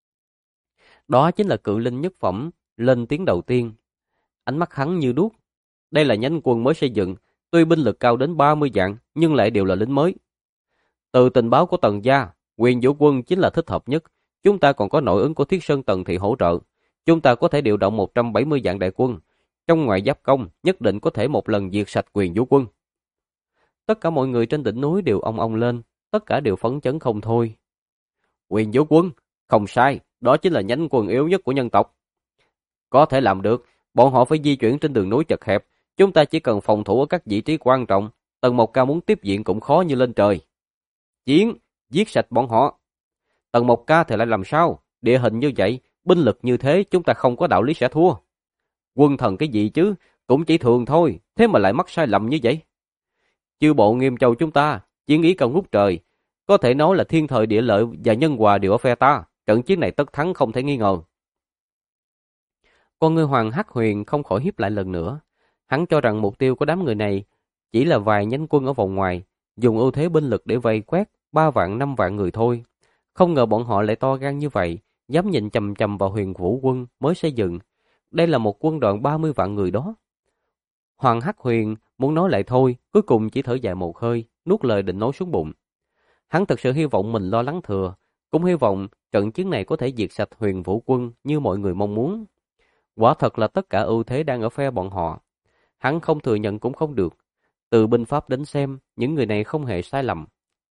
Đó chính là Cự Linh nhất phẩm, lên tiếng đầu tiên. Ánh mắt hắn như đuốc. Đây là nhánh quân mới xây dựng, tuy binh lực cao đến 30 vạn, nhưng lại đều là lính mới. Từ tình báo của Tần gia, Quyền Vũ Quân chính là thích hợp nhất. Chúng ta còn có nội ứng của Thiết Sơn Tần Thị hỗ trợ. Chúng ta có thể điều động 170 vạn đại quân. Trong ngoại giáp công, nhất định có thể một lần diệt sạch Quyền Vũ Quân. Tất cả mọi người trên đỉnh núi đều ong ong lên, tất cả đều phấn chấn không thôi. Quyền Vũ Quân, không sai, đó chính là nhánh quân yếu nhất của nhân tộc. Có thể làm được, bọn họ phải di chuyển trên đường núi chật hẹp, chúng ta chỉ cần phòng thủ ở các vị trí quan trọng, Tần Mộc Ca muốn tiếp diện cũng khó như lên trời. Chiến, giết sạch bọn họ. Tần Mộc Ca thì lại làm sao? Địa hình như vậy, binh lực như thế, chúng ta không có đạo lý sẽ thua. Quân thần cái gì chứ, cũng chỉ thường thôi, thế mà lại mắc sai lầm như vậy. Chư bộ Nghiêm Châu chúng ta, chiến ý cao ngút trời, có thể nói là thiên thời địa lợi và nhân hòa đều ở phe ta, trận chiến này tất thắng không thể nghi ngờ. Con ngươi Hoàng Hắc Huyền không khỏi hiếp lại lần nữa. Hắn cho rằng mục tiêu của đám người này chỉ là vài nhánh quân ở vòng ngoài, dùng ưu thế binh lực để vây quét 3 vạn 5 vạn người thôi. Không ngờ bọn họ lại to gan như vậy, dám nhìn chằm chằm vào Huyền Vũ quân mới xây dựng. Đây là một quân đoàn 30 vạn người đó. Hoàng Hắc Huyền muốn nói lại thôi, cuối cùng chỉ thở dài một hơi, nuốt lời định nói xuống bụng. Hắn thật sự hy vọng mình lo lắng thừa, cũng hy vọng trận chiến này có thể diệt sạch Huyền Vũ quân như mọi người mong muốn. Quả thật là tất cả ưu thế đang ở phe bọn họ. Hắn không thừa nhận cũng không được. Từ binh pháp đến xem, những người này không hề sai lầm.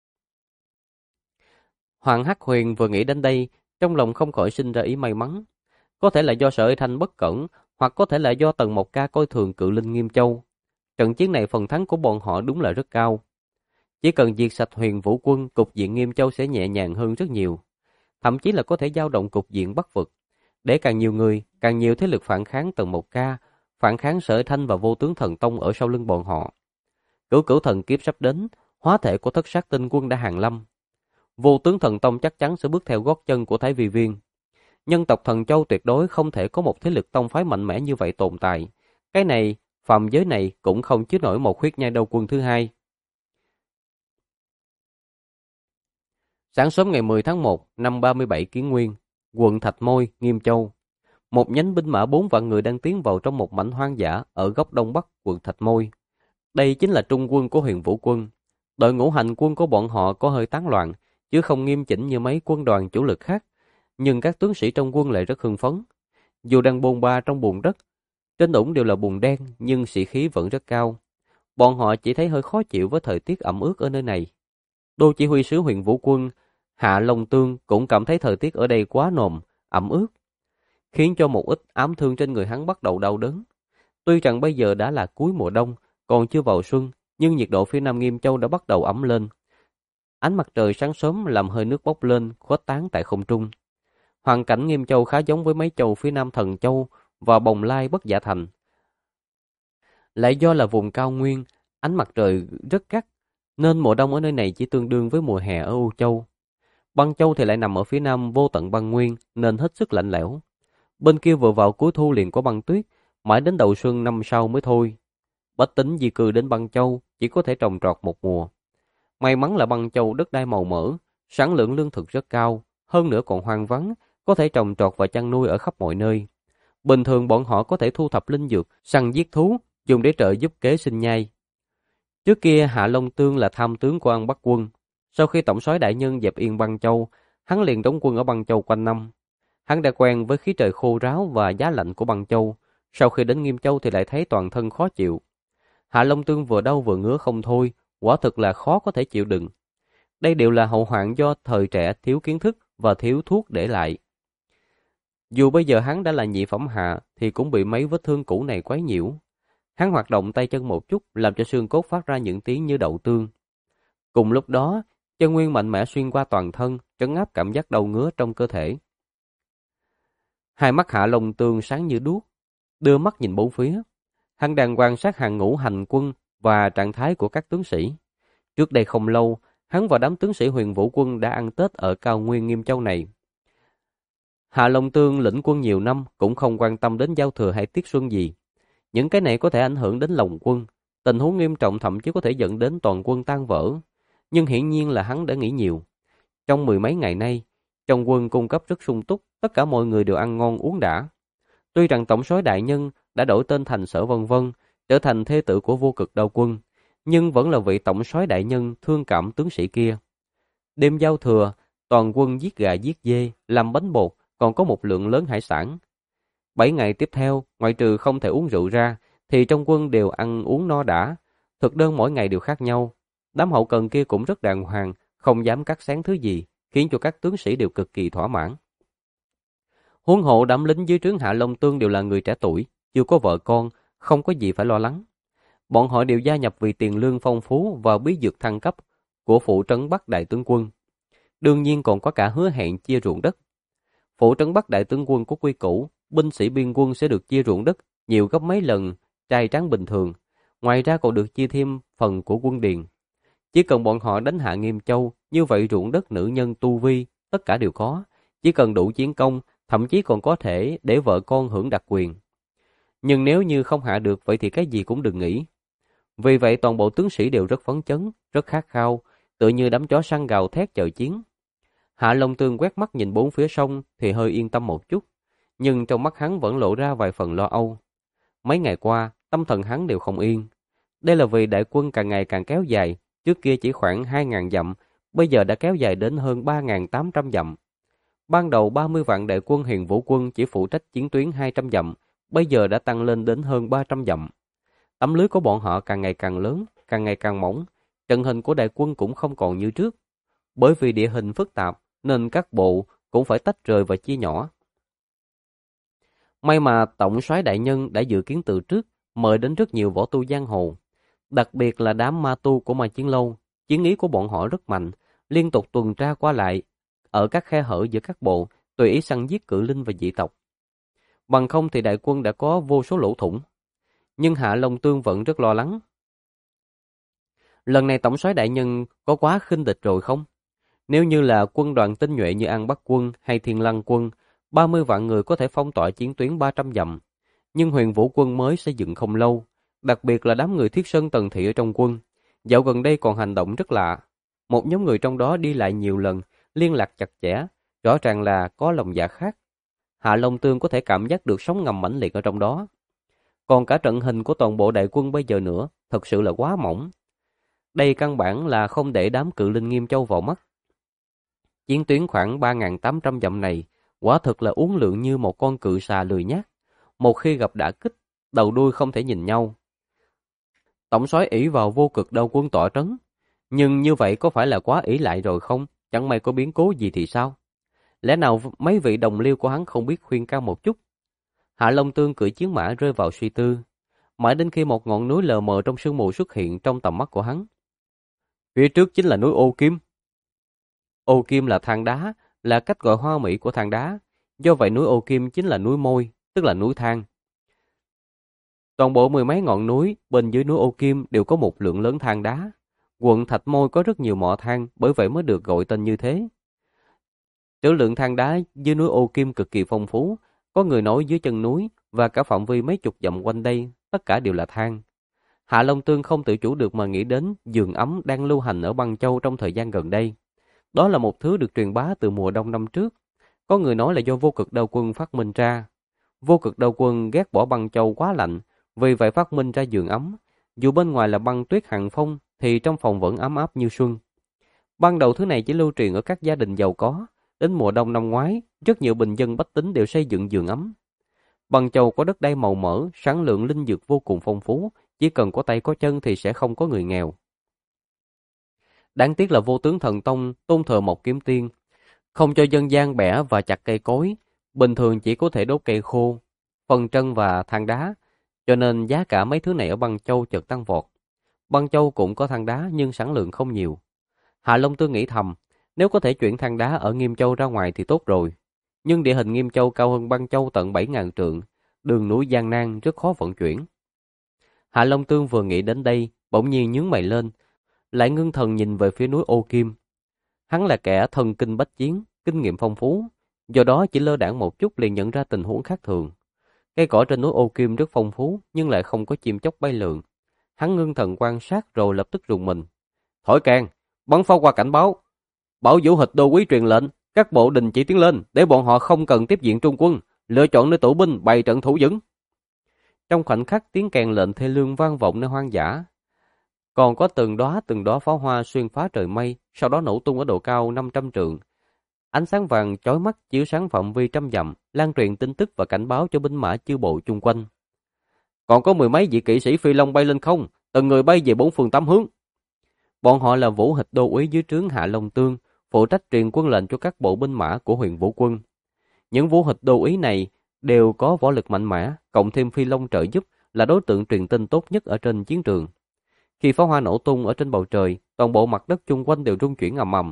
Hoàng Hắc Huyền vừa nghĩ đến đây, trong lòng không khỏi sinh ra ý may mắn. Có thể là do Sở Ê Thanh bất cẩn, hoặc có thể là do Tần Mộc Ca coi thường Cự Linh Nghiêm Châu. Trận chiến này phần thắng của bọn họ đúng là rất cao. Chỉ cần diệt sạch Huyền Vũ quân, cục diện Nghiêm Châu sẽ nhẹ nhàng hơn rất nhiều. Thậm chí là có thể dao động cục diện Bắc vực. Để càng nhiều người, càng nhiều thế lực phản kháng Tần Mộc Ca, phản kháng Sở Ê Thanh và Vô Tướng Thần Tông ở sau lưng bọn họ. Cửu Cửu Thần Kiếp sắp đến, hóa thể của Thất Sát Tinh Quân đã hàng lâm. Vô Tướng Thần Tông chắc chắn sẽ bước theo gót chân của Thái Vi Viên. Nhân tộc Thần Châu tuyệt đối không thể có một thế lực tông phái mạnh mẽ như vậy tồn tại. Cái này, phàm giới này cũng không chứa nổi một huyết nhai đầu quân thứ hai. Sáng sớm ngày 10 tháng 1 năm 37 Kiến Nguyên, quận Thạch Môi, Nghiêm Châu. Một nhánh binh mã 4 vạn người đang tiến vào trong một mảnh hoang dã ở góc đông bắc quận Thạch Môi. Đây chính là trung quân của Huyền Vũ quân. Đội ngũ hành quân của bọn họ có hơi tán loạn, chứ không nghiêm chỉnh như mấy quân đoàn chủ lực khác. Nhưng các tướng sĩ trong quân lại rất hưng phấn. Dù đang bôn ba trong bùn đất, trên đũng đều là bùn đen nhưng sĩ khí vẫn rất cao. Bọn họ chỉ thấy hơi khó chịu với thời tiết ẩm ướt ở nơi này. Đô chỉ huy sứ Huyền Vũ quân Hạ Long Tương cũng cảm thấy thời tiết ở đây quá nồm, ẩm ướt, khiến cho một ít ám thương trên người hắn bắt đầu đau đớn. Tuy rằng bây giờ đã là cuối mùa đông, còn chưa vào xuân, nhưng nhiệt độ phía Nam Nghiêm Châu đã bắt đầu ấm lên. Ánh mặt trời sáng sớm làm hơi nước bốc lên, khuếch tán tại không trung. Hoàn cảnh Nghiêm Châu khá giống với mấy châu phía Nam Thần Châu và Bồng Lai Bất Dạ Thành. Lại do là vùng cao nguyên, ánh mặt trời rất gắt, nên mùa đông ở nơi này chỉ tương đương với mùa hè ở U Châu. Băng Châu thì lại nằm ở phía Nam vô tận băng nguyên, nên hết sức lạnh lẽo. Bên kia vừa vào cuối thu liền có băng tuyết, mãi đến đầu xuân năm sau mới thôi. Bách tính di cư đến Băng Châu chỉ có thể trồng trọt một mùa. May mắn là Băng Châu đất đai màu mỡ, sản lượng lương thực rất cao, hơn nữa còn hoang vắng, có thể trồng trọt và chăn nuôi ở khắp mọi nơi. Bình thường bọn họ có thể thu thập linh dược, săn giết thú, dùng để trợ giúp kế sinh nhai. Trước kia Hạ Long Tương là tham tướng của An Bắc quân. Sau khi tổng soái đại nhân dẹp yên Băng Châu, hắn liền đóng quân ở Băng Châu quanh năm. Hắn đã quen với khí trời khô ráo và giá lạnh của Băng Châu. Sau khi đến Nghiêm Châu thì lại thấy toàn thân khó chịu. Hạ Long Tương vừa đau vừa ngứa không thôi, quả thực là khó có thể chịu đựng. Đây đều là hậu hoạn do thời trẻ thiếu kiến thức và thiếu thuốc để lại. Dù bây giờ hắn đã là nhị phẩm hạ thì cũng bị mấy vết thương cũ này quấy nhiễu. Hắn hoạt động tay chân một chút, làm cho xương cốt phát ra những tiếng như đậu tương. Cùng lúc đó, chân nguyên mạnh mẽ xuyên qua toàn thân, trấn áp cảm giác đau ngứa trong cơ thể. Hai mắt Hạ Long Tương sáng như đuốc, đưa mắt nhìn bốn phía. Hắn đang quan sát hàng ngũ hành quân và trạng thái của các tướng sĩ. Trước đây không lâu, hắn và đám tướng sĩ Huyền Vũ quân đã ăn Tết ở cao nguyên Nghiêm Châu này. Hạ Long Tương lĩnh quân nhiều năm cũng không quan tâm đến giao thừa hay tiết xuân gì. Những cái này có thể ảnh hưởng đến lòng quân, tình huống nghiêm trọng thậm chí có thể dẫn đến toàn quân tan vỡ. Nhưng hiển nhiên là hắn đã nghĩ nhiều. Trong mười mấy ngày nay, trong quân cung cấp rất sung túc, tất cả mọi người đều ăn ngon uống đã. Tuy rằng tổng soái đại nhân đã đổi tên thành Sở Vân Vân, trở thành thê tử của Vô Cực Đao Quân, nhưng vẫn là vị tổng soái đại nhân thương cảm tướng sĩ kia. Đêm giao thừa, toàn quân giết gà giết dê, làm bánh bột, còn có một lượng lớn hải sản. 7 ngày tiếp theo, ngoại trừ không thể uống rượu ra, thì trong quân đều ăn uống no đã. Thực đơn mỗi ngày đều khác nhau. Đám hậu cần kia cũng rất đàng hoàng, không dám cắt xén thứ gì, khiến cho các tướng sĩ đều cực kỳ thỏa mãn. Huống hộ đám lính dưới trướng Hạ Long Tương đều là người trẻ tuổi, chưa có vợ con, không có gì phải lo lắng. Bọn họ đều gia nhập vì tiền lương phong phú và bí dược thăng cấp của phụ trấn Bắc đại tướng quân. Đương nhiên còn có cả hứa hẹn chia ruộng đất. Phụ trấn Bắc đại tướng quân có quy củ, binh sĩ biên quân sẽ được chia ruộng đất nhiều gấp mấy lần trai tráng bình thường. Ngoài ra còn được chia thêm phần của quân điền. Chỉ cần bọn họ đánh hạ Nghiêm Châu, như vậy ruộng đất, nữ nhân, tu vi, tất cả đều có. Chỉ cần đủ chiến công, thậm chí còn có thể để vợ con hưởng đặc quyền. Nhưng nếu như không hạ được, vậy thì cái gì cũng đừng nghĩ. Vì vậy toàn bộ tướng sĩ đều rất phấn chấn, rất khát khao, tựa như đám chó săn gào thét chờ chiến. Hạ Long Tương quét mắt nhìn bốn phía sông thì hơi yên tâm một chút, nhưng trong mắt hắn vẫn lộ ra vài phần lo âu. Mấy ngày qua, tâm thần hắn đều không yên. Đây là vì đại quân càng ngày càng kéo dài, trước kia chỉ khoảng 2.000 dặm, bây giờ đã kéo dài đến hơn 3.800 dặm. Ban đầu 30 vạn đại quân Huyền Vũ quân chỉ phụ trách chiến tuyến 200 dặm, bây giờ đã tăng lên đến hơn 300 dặm. Tấm lưới của bọn họ càng ngày càng lớn, càng ngày càng mỏng, trận hình của đại quân cũng không còn như trước. Bởi vì địa hình phức tạp, nên các bộ cũng phải tách rời và chia nhỏ. May mà tổng soái đại nhân đã dự kiến từ trước, mời đến rất nhiều võ tu giang hồ. Đặc biệt là đám ma tu của Ma Chiến Lâu, chiến ý của bọn họ rất mạnh, liên tục tuần tra qua lại, ở các khe hở giữa các bộ, tùy ý săn giết cự linh và dị tộc. Bằng không thì đại quân đã có vô số lỗ thủng. Nhưng Hạ Long Tương vẫn rất lo lắng. Lần này tổng soái đại nhân có quá khinh địch rồi không? Nếu như là quân đoàn tinh nhuệ như An Bắc quân hay Thiên Lăng quân, 30 vạn người có thể phong tỏa chiến tuyến 300 dặm. Nhưng Huyền Vũ quân mới xây dựng không lâu, đặc biệt là đám người Thiết Sơn Tần Thị ở trong quân. Dạo gần đây còn hành động rất lạ. Một nhóm người trong đó đi lại nhiều lần, liên lạc chặt chẽ, rõ ràng là có lòng dạ khác. Hạ Long Tương có thể cảm giác được sóng ngầm mãnh liệt ở trong đó. Còn cả trận hình của toàn bộ đại quân bây giờ nữa, thật sự là quá mỏng. Đây căn bản là không để đám cự linh Nghiêm Châu vào mắt. Chiến tuyến khoảng 3.800 dặm này, quả thực là uốn lượn như một con cự xà lười nhác. Một khi gặp đả kích, đầu đuôi không thể nhìn nhau. Tổng soái ỷ vào Vô Cực Đao Quân tọa trấn. Nhưng như vậy có phải là quá ỷ lại rồi không? Chẳng may có biến cố gì thì sao? Lẽ nào mấy vị đồng liêu của hắn không biết khuyên can một chút? Hạ Long Tương cưỡi chiến mã rơi vào suy tư. Mãi đến khi một ngọn núi lờ mờ trong sương mù xuất hiện trong tầm mắt của hắn. Phía trước chính là núi Ô Kim. Ô Kim là than đá, là cách gọi hoa mỹ của than đá. Do vậy núi Ô Kim chính là núi môi, tức là núi than. Toàn bộ mười mấy ngọn núi bên dưới núi Ô Kim đều có một lượng lớn than đá. Quận Thạch Môi có rất nhiều mỏ than, bởi vậy mới được gọi tên như thế. Trữ lượng than đá dưới núi Ô Kim cực kỳ phong phú, có người nói dưới chân núi và cả phạm vi mấy chục dặm quanh đây, tất cả đều là than. Hạ Long Tương không tự chủ được mà nghĩ đến giường ấm đang lưu hành ở Băng Châu trong thời gian gần đây. Đó là một thứ được truyền bá từ mùa đông năm trước. Có người nói là do Vô Cực Đao Quân phát minh ra. Vô Cực Đao Quân ghét bỏ Băng Châu quá lạnh, vì vậy phát minh ra giường ấm. Dù bên ngoài là băng tuyết hàng phong, thì trong phòng vẫn ấm áp như xuân. Ban đầu thứ này chỉ lưu truyền ở các gia đình giàu có. Đến mùa đông năm ngoái, rất nhiều bình dân bách tính đều xây dựng giường ấm. Băng Châu có đất đai màu mỡ, sản lượng linh dược vô cùng phong phú, chỉ cần có tay có chân thì sẽ không có người nghèo. Đáng tiếc là Vô Tướng Thần Tông tôn thờ một kiếm tiên, không cho dân gian bẻ và chặt cây cối, bình thường chỉ có thể đốt cây khô, phần trân và than đá, cho nên giá cả mấy thứ này ở Băng Châu chợt tăng vọt. Băng Châu cũng có than đá nhưng sản lượng không nhiều. Hạ Long Tương nghĩ thầm, nếu có thể chuyển than đá ở Nghiêm Châu ra ngoài thì tốt rồi. Nhưng địa hình Nghiêm Châu cao hơn Băng Châu tận 7.000 trượng, đường núi gian nan rất khó vận chuyển. Hạ Long Tương vừa nghĩ đến đây, bỗng nhiên nhướng mày lên, lại ngưng thần nhìn về phía núi Ô Kim. Hắn là kẻ thần kinh bách chiến, kinh nghiệm phong phú, do đó chỉ lơ đãng một chút liền nhận ra tình huống khác thường. Cây cỏ trên núi Ô Kim rất phong phú, nhưng lại không có chim chóc bay lượn. Hắn ngưng thần quan sát rồi lập tức rùng mình. Thổi kèn, bắn pháo qua cảnh báo. Bảo Vũ Hịch đô quý truyền lệnh, các bộ đình chỉ tiến lên, để bọn họ không cần tiếp diện Trung quân, lựa chọn nơi tụ binh bày trận thủ vững. Trong khoảnh khắc tiếng kèn lệnh thê lương vang vọng nơi hoang dã. Còn có từng đóa pháo hoa xuyên phá trời mây, sau đó nổ tung ở độ cao 500 trượng. Ánh sáng vàng chói mắt chiếu sáng phạm vi trăm dặm, lan truyền tin tức và cảnh báo cho binh mã chư bộ chung quanh. Còn có mười mấy vị kỵ sĩ phi long bay lên không, từng người bay về bốn phương tám hướng. Bọn họ là Vũ Hịch đô úy dưới trướng Hạ Long Tương, phụ trách truyền quân lệnh cho các bộ binh mã của Huyền Vũ quân. Những Vũ Hịch đô úy này đều có võ lực mạnh mẽ, cộng thêm phi long trợ giúp là đối tượng truyền tin tốt nhất ở trên chiến trường. Khi pháo hoa nổ tung ở trên bầu trời, toàn bộ mặt đất chung quanh đều rung chuyển ầm ầm.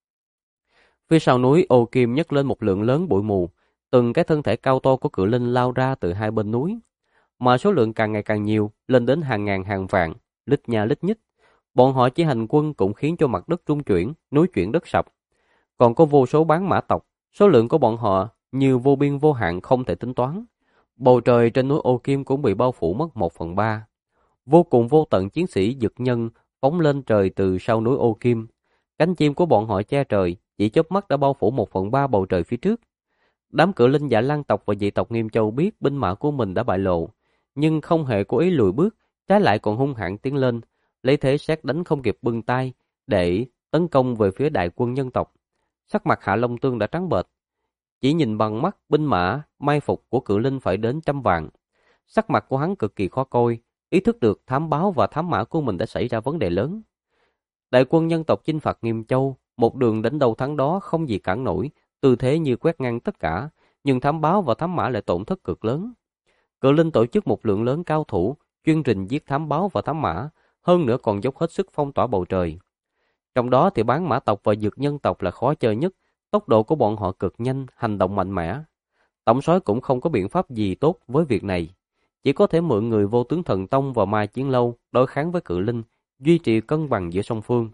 Phía sau núi Ô Kim nhấc lên một lượng lớn bụi mù, từng cái thân thể cao to của cự linh lao ra từ hai bên núi, mà số lượng càng ngày càng nhiều, lên đến hàng ngàn hàng vạn, lít nha lít nhít. Bọn họ chỉ hành quân cũng khiến cho mặt đất rung chuyển, núi chuyển đất sập. Còn có vô số bán mã tộc, số lượng của bọn họ như vô biên vô hạn không thể tính toán. Bầu trời trên núi Ô Kim cũng bị bao phủ mất 1/3. Vô cùng vô tận chiến sĩ dực nhân phóng lên trời từ sau núi Ô Kim. Cánh chim của bọn họ che trời, chỉ chớp mắt đã bao phủ 1/3 bầu trời phía trước. Đám cự linh Dạ Lan tộc và dị tộc Nghiêm Châu biết binh mã của mình đã bại lộ, nhưng không hề cố ý lùi bước, trái lại còn hung hãn tiến lên, lấy thế sét đánh không kịp bưng tay để tấn công về phía đại quân nhân tộc. Sắc mặt Hạ Long Tương đã trắng bệch, chỉ nhìn bằng mắt binh mã mai phục của cự linh phải đến trăm vạn. Sắc mặt của hắn cực kỳ khó coi, ý thức được thám báo và thám mã của mình đã xảy ra vấn đề lớn. Đại quân nhân tộc chinh phạt Nghiêm Châu, một đường đánh đầu thắng đó không gì cản nổi, tư thế như quét ngang tất cả, nhưng thám báo và thám mã lại tổn thất cực lớn. Cự linh tổ chức một lượng lớn cao thủ, chuyên trình giết thám báo và thám mã, hơn nữa còn dốc hết sức phong tỏa bầu trời. Trong đó thì bán mã tộc và dược nhân tộc là khó chơi nhất, tốc độ của bọn họ cực nhanh, hành động mạnh mẽ. Tổng soái cũng không có biện pháp gì tốt với việc này, chỉ có thể mượn người Vô Tướng Thần Tông và Mai Chiến Lâu đối kháng với cự linh, duy trì cân bằng giữa song phương.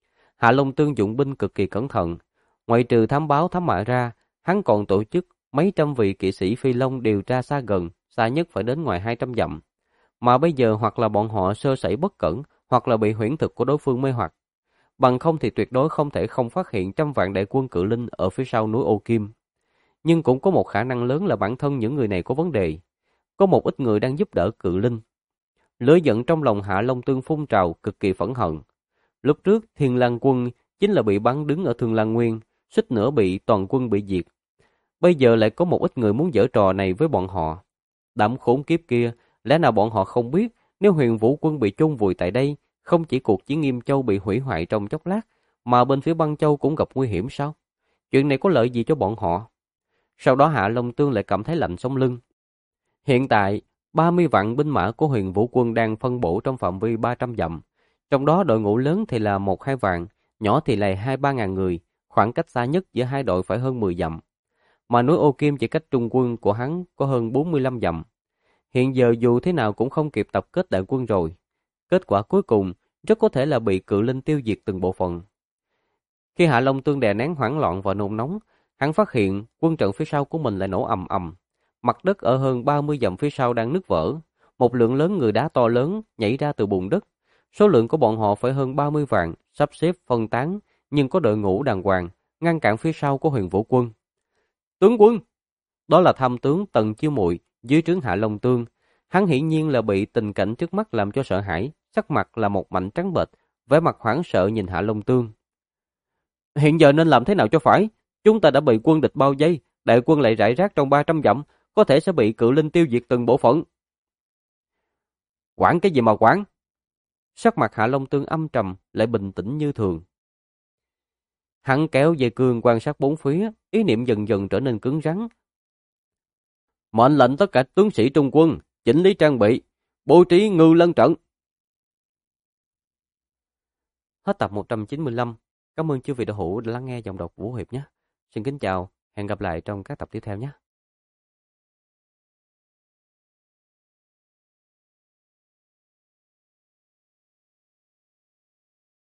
Hạ Long Tương dụng binh cực kỳ cẩn thận, ngoại trừ thám báo thám mã ra, hắn còn tổ chức mấy trăm vị kỵ sĩ phi long điều tra xa gần, xa nhất phải đến ngoài 200 dặm. Mà bây giờ hoặc là bọn họ sơ sẩy bất cẩn, hoặc là bị huyễn thực của đối phương mê hoặc. Bằng không thì tuyệt đối không thể không phát hiện trăm vạn đại quân cự linh ở phía sau núi Ô Kim. Nhưng cũng có một khả năng lớn là bản thân những người này có vấn đề. Có một ít người đang giúp đỡ cự linh. Lửa giận trong lòng Hạ Long Tương phun trào, cực kỳ phẫn hận. Lúc trước Thiên Lang quân chính là bị bắn đứng ở Thương Lang Nguyên, suýt nữa bị toàn quân bị diệt. Bây giờ lại có một ít người muốn giở trò này với bọn họ. Đám khốn kiếp kia, lẽ nào bọn họ không biết nếu Huyền Vũ quân bị chôn vùi tại đây, không chỉ cuộc chiến Nghiêm Châu bị hủy hoại trong chốc lát, mà bên phía Băng Châu cũng gặp nguy hiểm sao? Chuyện này có lợi gì cho bọn họ? Sau đó Hạ Long Tương lại cảm thấy lạnh sống lưng. Hiện tại, 30 vạn binh mã của Huyền Vũ quân đang phân bổ trong phạm vi 300 dặm. Trong đó đội ngũ lớn thì là 1-2 vạn, nhỏ thì là 2-3 ngàn người, khoảng cách xa nhất giữa hai đội phải hơn 10 dặm. Mà núi Ô Kim chỉ cách trung quân của hắn có hơn 45 dặm. Hiện giờ dù thế nào cũng không kịp tập kết đại quân rồi. Kết quả cuối cùng rất có thể là bị cự linh tiêu diệt từng bộ phận. Khi Hạ Long Tương đè nén hoảng loạn và nôn nóng, hắn phát hiện quân trận phía sau của mình lại nổ ầm ầm. Mặt đất ở hơn 30 dặm phía sau đang nứt vỡ. Một lượng lớn người đá to lớn nhảy ra từ bùn đất. Số lượng của bọn họ phải hơn 30 vạn, sắp xếp phân tán, nhưng có đội ngũ đàng hoàng, ngăn cản phía sau của Huyền Vũ quân. Tướng quân! Đó là tham tướng Tần Chiêu Mụi dưới trướng Hạ Long Tương. Hắn hiển nhiên là bị tình cảnh trước mắt làm cho sợ hãi, sắc mặt là một mảnh trắng bệch, vẻ mặt hoảng sợ nhìn Hạ Long Tương. Hiện giờ nên làm thế nào cho phải? Chúng ta đã bị quân địch bao vây, đại quân lại rải rác trong 300 dặm, có thể sẽ bị cự linh tiêu diệt từng bộ phận. Quản cái gì mà quản? Sắc mặt Hạ Long Tương âm trầm, lại bình tĩnh như thường. Hắn kéo dây cương quan sát bốn phía, ý niệm dần dần trở nên cứng rắn. Mệnh lệnh tất cả tướng sĩ trung quân, chỉnh lý trang bị, bố trí ngư lân trận. Hết tập 195. Cảm ơn chư vị đạo hữu đã lắng nghe giọng đọc của Vũ Hiệp nhé. Xin kính chào, hẹn gặp lại trong các tập tiếp theo nhé.